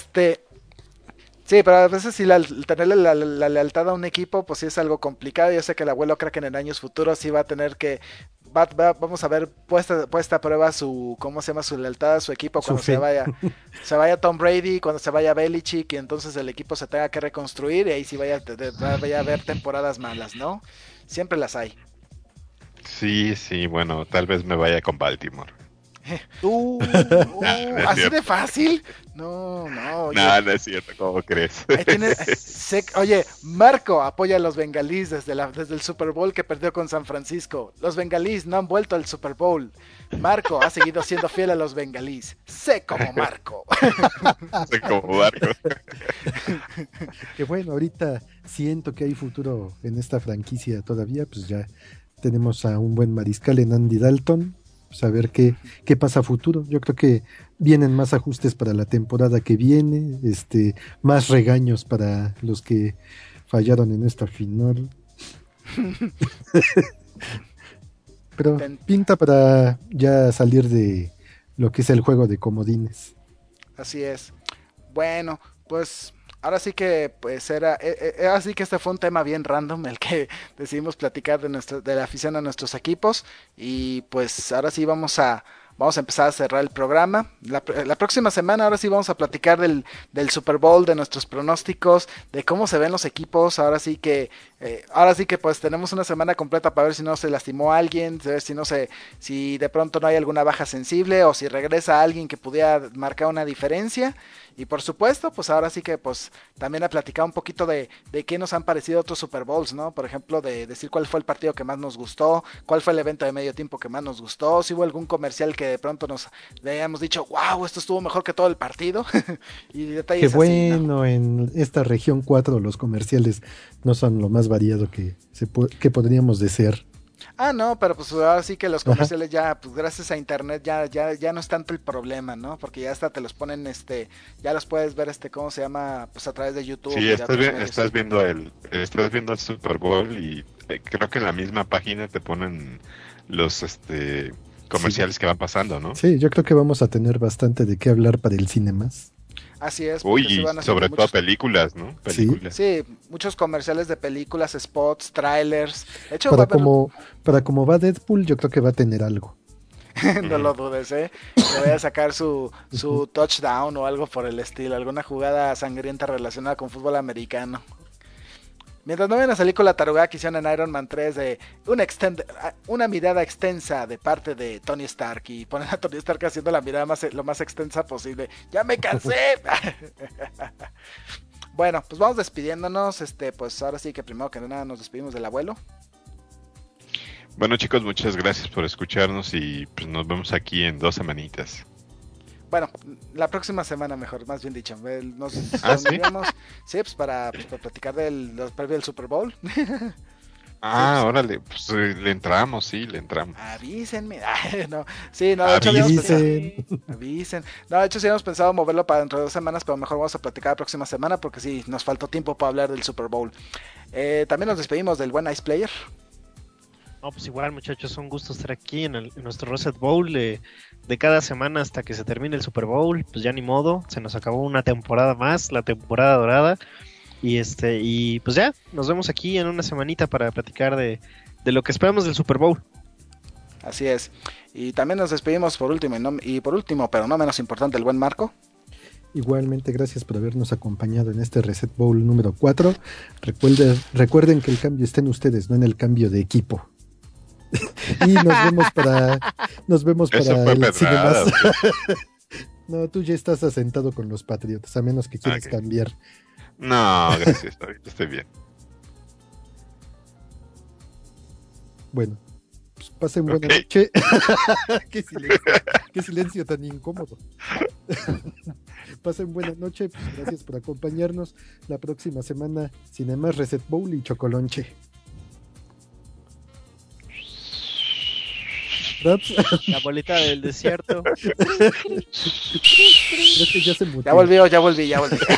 sí, pero a veces sí tenerle la lealtad a un equipo, pues sí es algo complicado. Yo sé que el abuelo Kraken en años futuros sí va a tener que, vamos a ver puesta a prueba ¿cómo se llama? Su lealtad a su equipo cuando se vaya Tom Brady, cuando se vaya Belichick, y entonces el equipo se tenga que reconstruir y ahí sí vaya a haber temporadas malas, ¿no? Siempre las hay. Sí, bueno, tal vez me vaya con Baltimore. ¿Así de fácil? No. Oye, no es cierto, ¿cómo crees? Oye, Marco apoya a los Bengalís desde el Super Bowl que perdió con San Francisco. Los Bengalís no han vuelto al Super Bowl. Marco ha seguido siendo fiel a los Bengalís. Sé como Marco. Sé como Marco. Que bueno, ahorita siento que hay futuro en esta franquicia todavía, pues ya tenemos a un buen mariscal en Andy Dalton. Saber qué pasa a futuro. Yo creo que vienen más ajustes para la temporada que viene, más regaños para los que fallaron en esta final. Pero pinta para ya salir de lo que es el juego de comodines. Así es. Bueno, pues ahora sí que así que este fue un tema bien random el que decidimos platicar de la afición a nuestros equipos, y pues ahora sí vamos a empezar a cerrar el programa. La próxima semana ahora sí vamos a platicar del Super Bowl, de nuestros pronósticos, de cómo se ven los equipos. Ahora sí que pues tenemos una semana completa para ver si no se lastimó a alguien, ver si de pronto no hay alguna baja sensible o si regresa alguien que pudiera marcar una diferencia. Y por supuesto, pues ahora sí que pues también a platicar un poquito de qué nos han parecido otros Super Bowls, ¿no? Por ejemplo, de decir cuál fue el partido que más nos gustó, cuál fue el evento de medio tiempo que más nos gustó, si hubo algún comercial que de pronto nos hayamos dicho, wow, esto estuvo mejor que todo el partido. Y detalles Qué bueno, así, ¿no? En esta región 4 los comerciales no son lo más variado que podríamos desear. No, pero pues ahora sí que los comerciales ya, pues gracias a internet ya no es tanto el problema, ¿no? Porque ya hasta te los ponen, ya los puedes ver, ¿cómo se llama? Pues a través de YouTube. Sí, estás viendo el Super Bowl y creo que en la misma página te ponen los comerciales que van pasando, ¿no? Sí, yo creo que vamos a tener bastante de qué hablar para el cine más. Así es. Uy, sobre todo películas, ¿no? Películas. Sí, muchos comerciales de películas, spots, trailers. De hecho, para como va Deadpool, yo creo que va a tener algo. No lo dudes, que vaya a sacar su touchdown o algo por el estilo, alguna jugada sangrienta relacionada con fútbol americano. Mientras no vayan a salir con la tarugada que hicieron en Iron Man 3 de una mirada extensa de parte de Tony Stark, y ponen a Tony Stark haciendo la mirada lo más extensa posible. ¡Ya me cansé! Bueno, pues vamos despidiéndonos. Pues ahora sí que primero que nada nos despedimos del abuelo. Bueno, chicos, muchas gracias por escucharnos y pues nos vemos aquí en 2 semanitas. Bueno, la próxima semana mejor, más bien dicho. Nos reuniremos, ¿sí? Pues para platicar los previos del Super Bowl. Órale, pues le entramos. Avísenme. No, sí, no, de hecho avisen. No, de hecho sí habíamos pensado moverlo para dentro de 2 semanas, pero mejor vamos a platicar la próxima semana porque sí, nos faltó tiempo para hablar del Super Bowl. También nos despedimos del buen Ice Player. No, pues igual, muchachos, un gusto estar aquí en nuestro Reset Bowl de cada semana hasta que se termine el Super Bowl. Pues ya ni modo, se nos acabó una temporada más, la temporada dorada. Y pues ya, nos vemos aquí en una semanita para platicar de lo que esperamos del Super Bowl. Así es. Y también nos despedimos por último, pero no menos importante, el buen Marco. Igualmente, gracias por habernos acompañado en este Reset Bowl número 4. Recuerden que el cambio está en ustedes, no en el cambio de equipo. Y nos vemos para Nos vemos Eso para fue el pedrada, Cinemas. No, tú ya estás asentado con los Patriotas, a menos que quieras cambiar. No, gracias, ahorita estoy bien. Bueno, pues pasen buena noche. Qué silencio tan incómodo. Pasen buena noche, pues gracias por acompañarnos. La próxima semana, Cinemas, Reset Bowl y Chocolonche. La bolita del desierto. Creo que ya se mutió. Ya volví.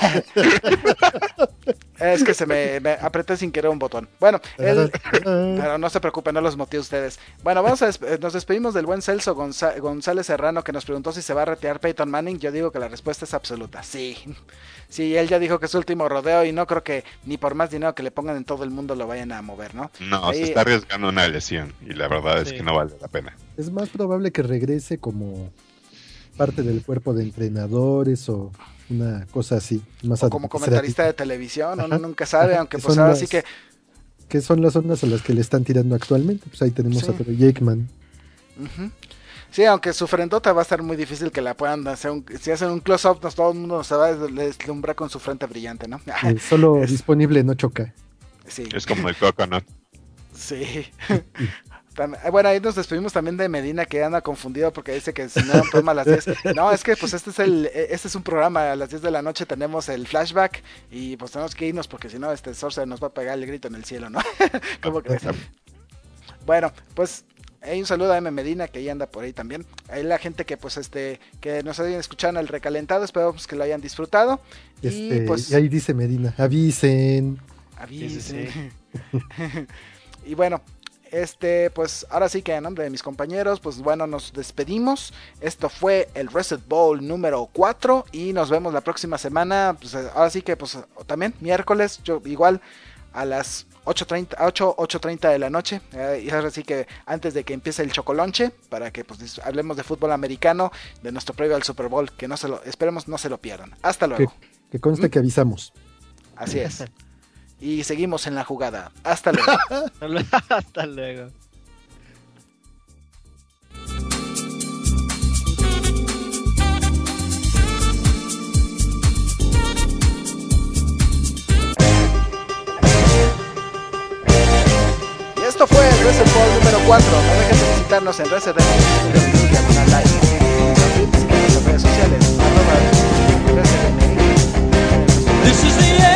Es que se me apreté sin querer un botón. Bueno, pero no se preocupen, no los motivo ustedes. Bueno, nos despedimos del buen Celso González Serrano, que nos preguntó si se va a retirar Peyton Manning. Yo digo que la respuesta es absoluta, sí. Sí, él ya dijo que es su último rodeo y no creo que ni por más dinero que le pongan en todo el mundo lo vayan a mover, ¿no? No, se está arriesgando una lesión y la verdad es que no vale la pena. Es más probable que regrese como parte del cuerpo de entrenadores o una cosa así. Más o como comentarista de televisión, uno nunca sabe, aunque pues ahora sí que... Que son las ondas a las que le están tirando actualmente. Pues ahí tenemos a Troy Aikman. Uh-huh. Sí, aunque su frentota va a estar muy difícil que la puedan hacer. Si hacen un close-up, todo el mundo se va a deslumbrar con su frente brillante, ¿no? Solo disponible en 8K. Sí. Es como el Coconut. Sí. Bueno, ahí nos despedimos también de Medina, que anda confundido porque dice que si no era un programa a las 10. No, es que pues este es un programa, a las 10 de la noche tenemos el flashback y pues tenemos que irnos porque si no Sorcerer nos va a pegar el grito en el cielo, ¿no? ¿Cómo crees? Bueno, pues un saludo a M. Medina, que ahí anda por ahí también. Ahí la gente que pues que nos hayan escuchado en el recalentado, esperamos que lo hayan disfrutado. Y pues y ahí dice Medina, avisen. Sí. Y bueno, pues ahora sí que en nombre de mis compañeros, pues bueno, nos despedimos. Esto fue el Reset Bowl número 4 y nos vemos la próxima semana. Pues ahora sí que pues también miércoles, yo igual a las 8:30 de la noche, y ahora sí que antes de que empiece el chocolonche, para que pues hablemos de fútbol americano, de nuestro previo al Super Bowl, que esperemos no se lo pierdan. Hasta luego. Que conste que avisamos. Así es. Y seguimos en la jugada. Hasta luego. Hasta luego. Y esto fue el Reset Bowl número 4. No dejen de visitarnos en Reset Live. No olviden visitar nuestras redes sociales. @ResetMX. This is the end.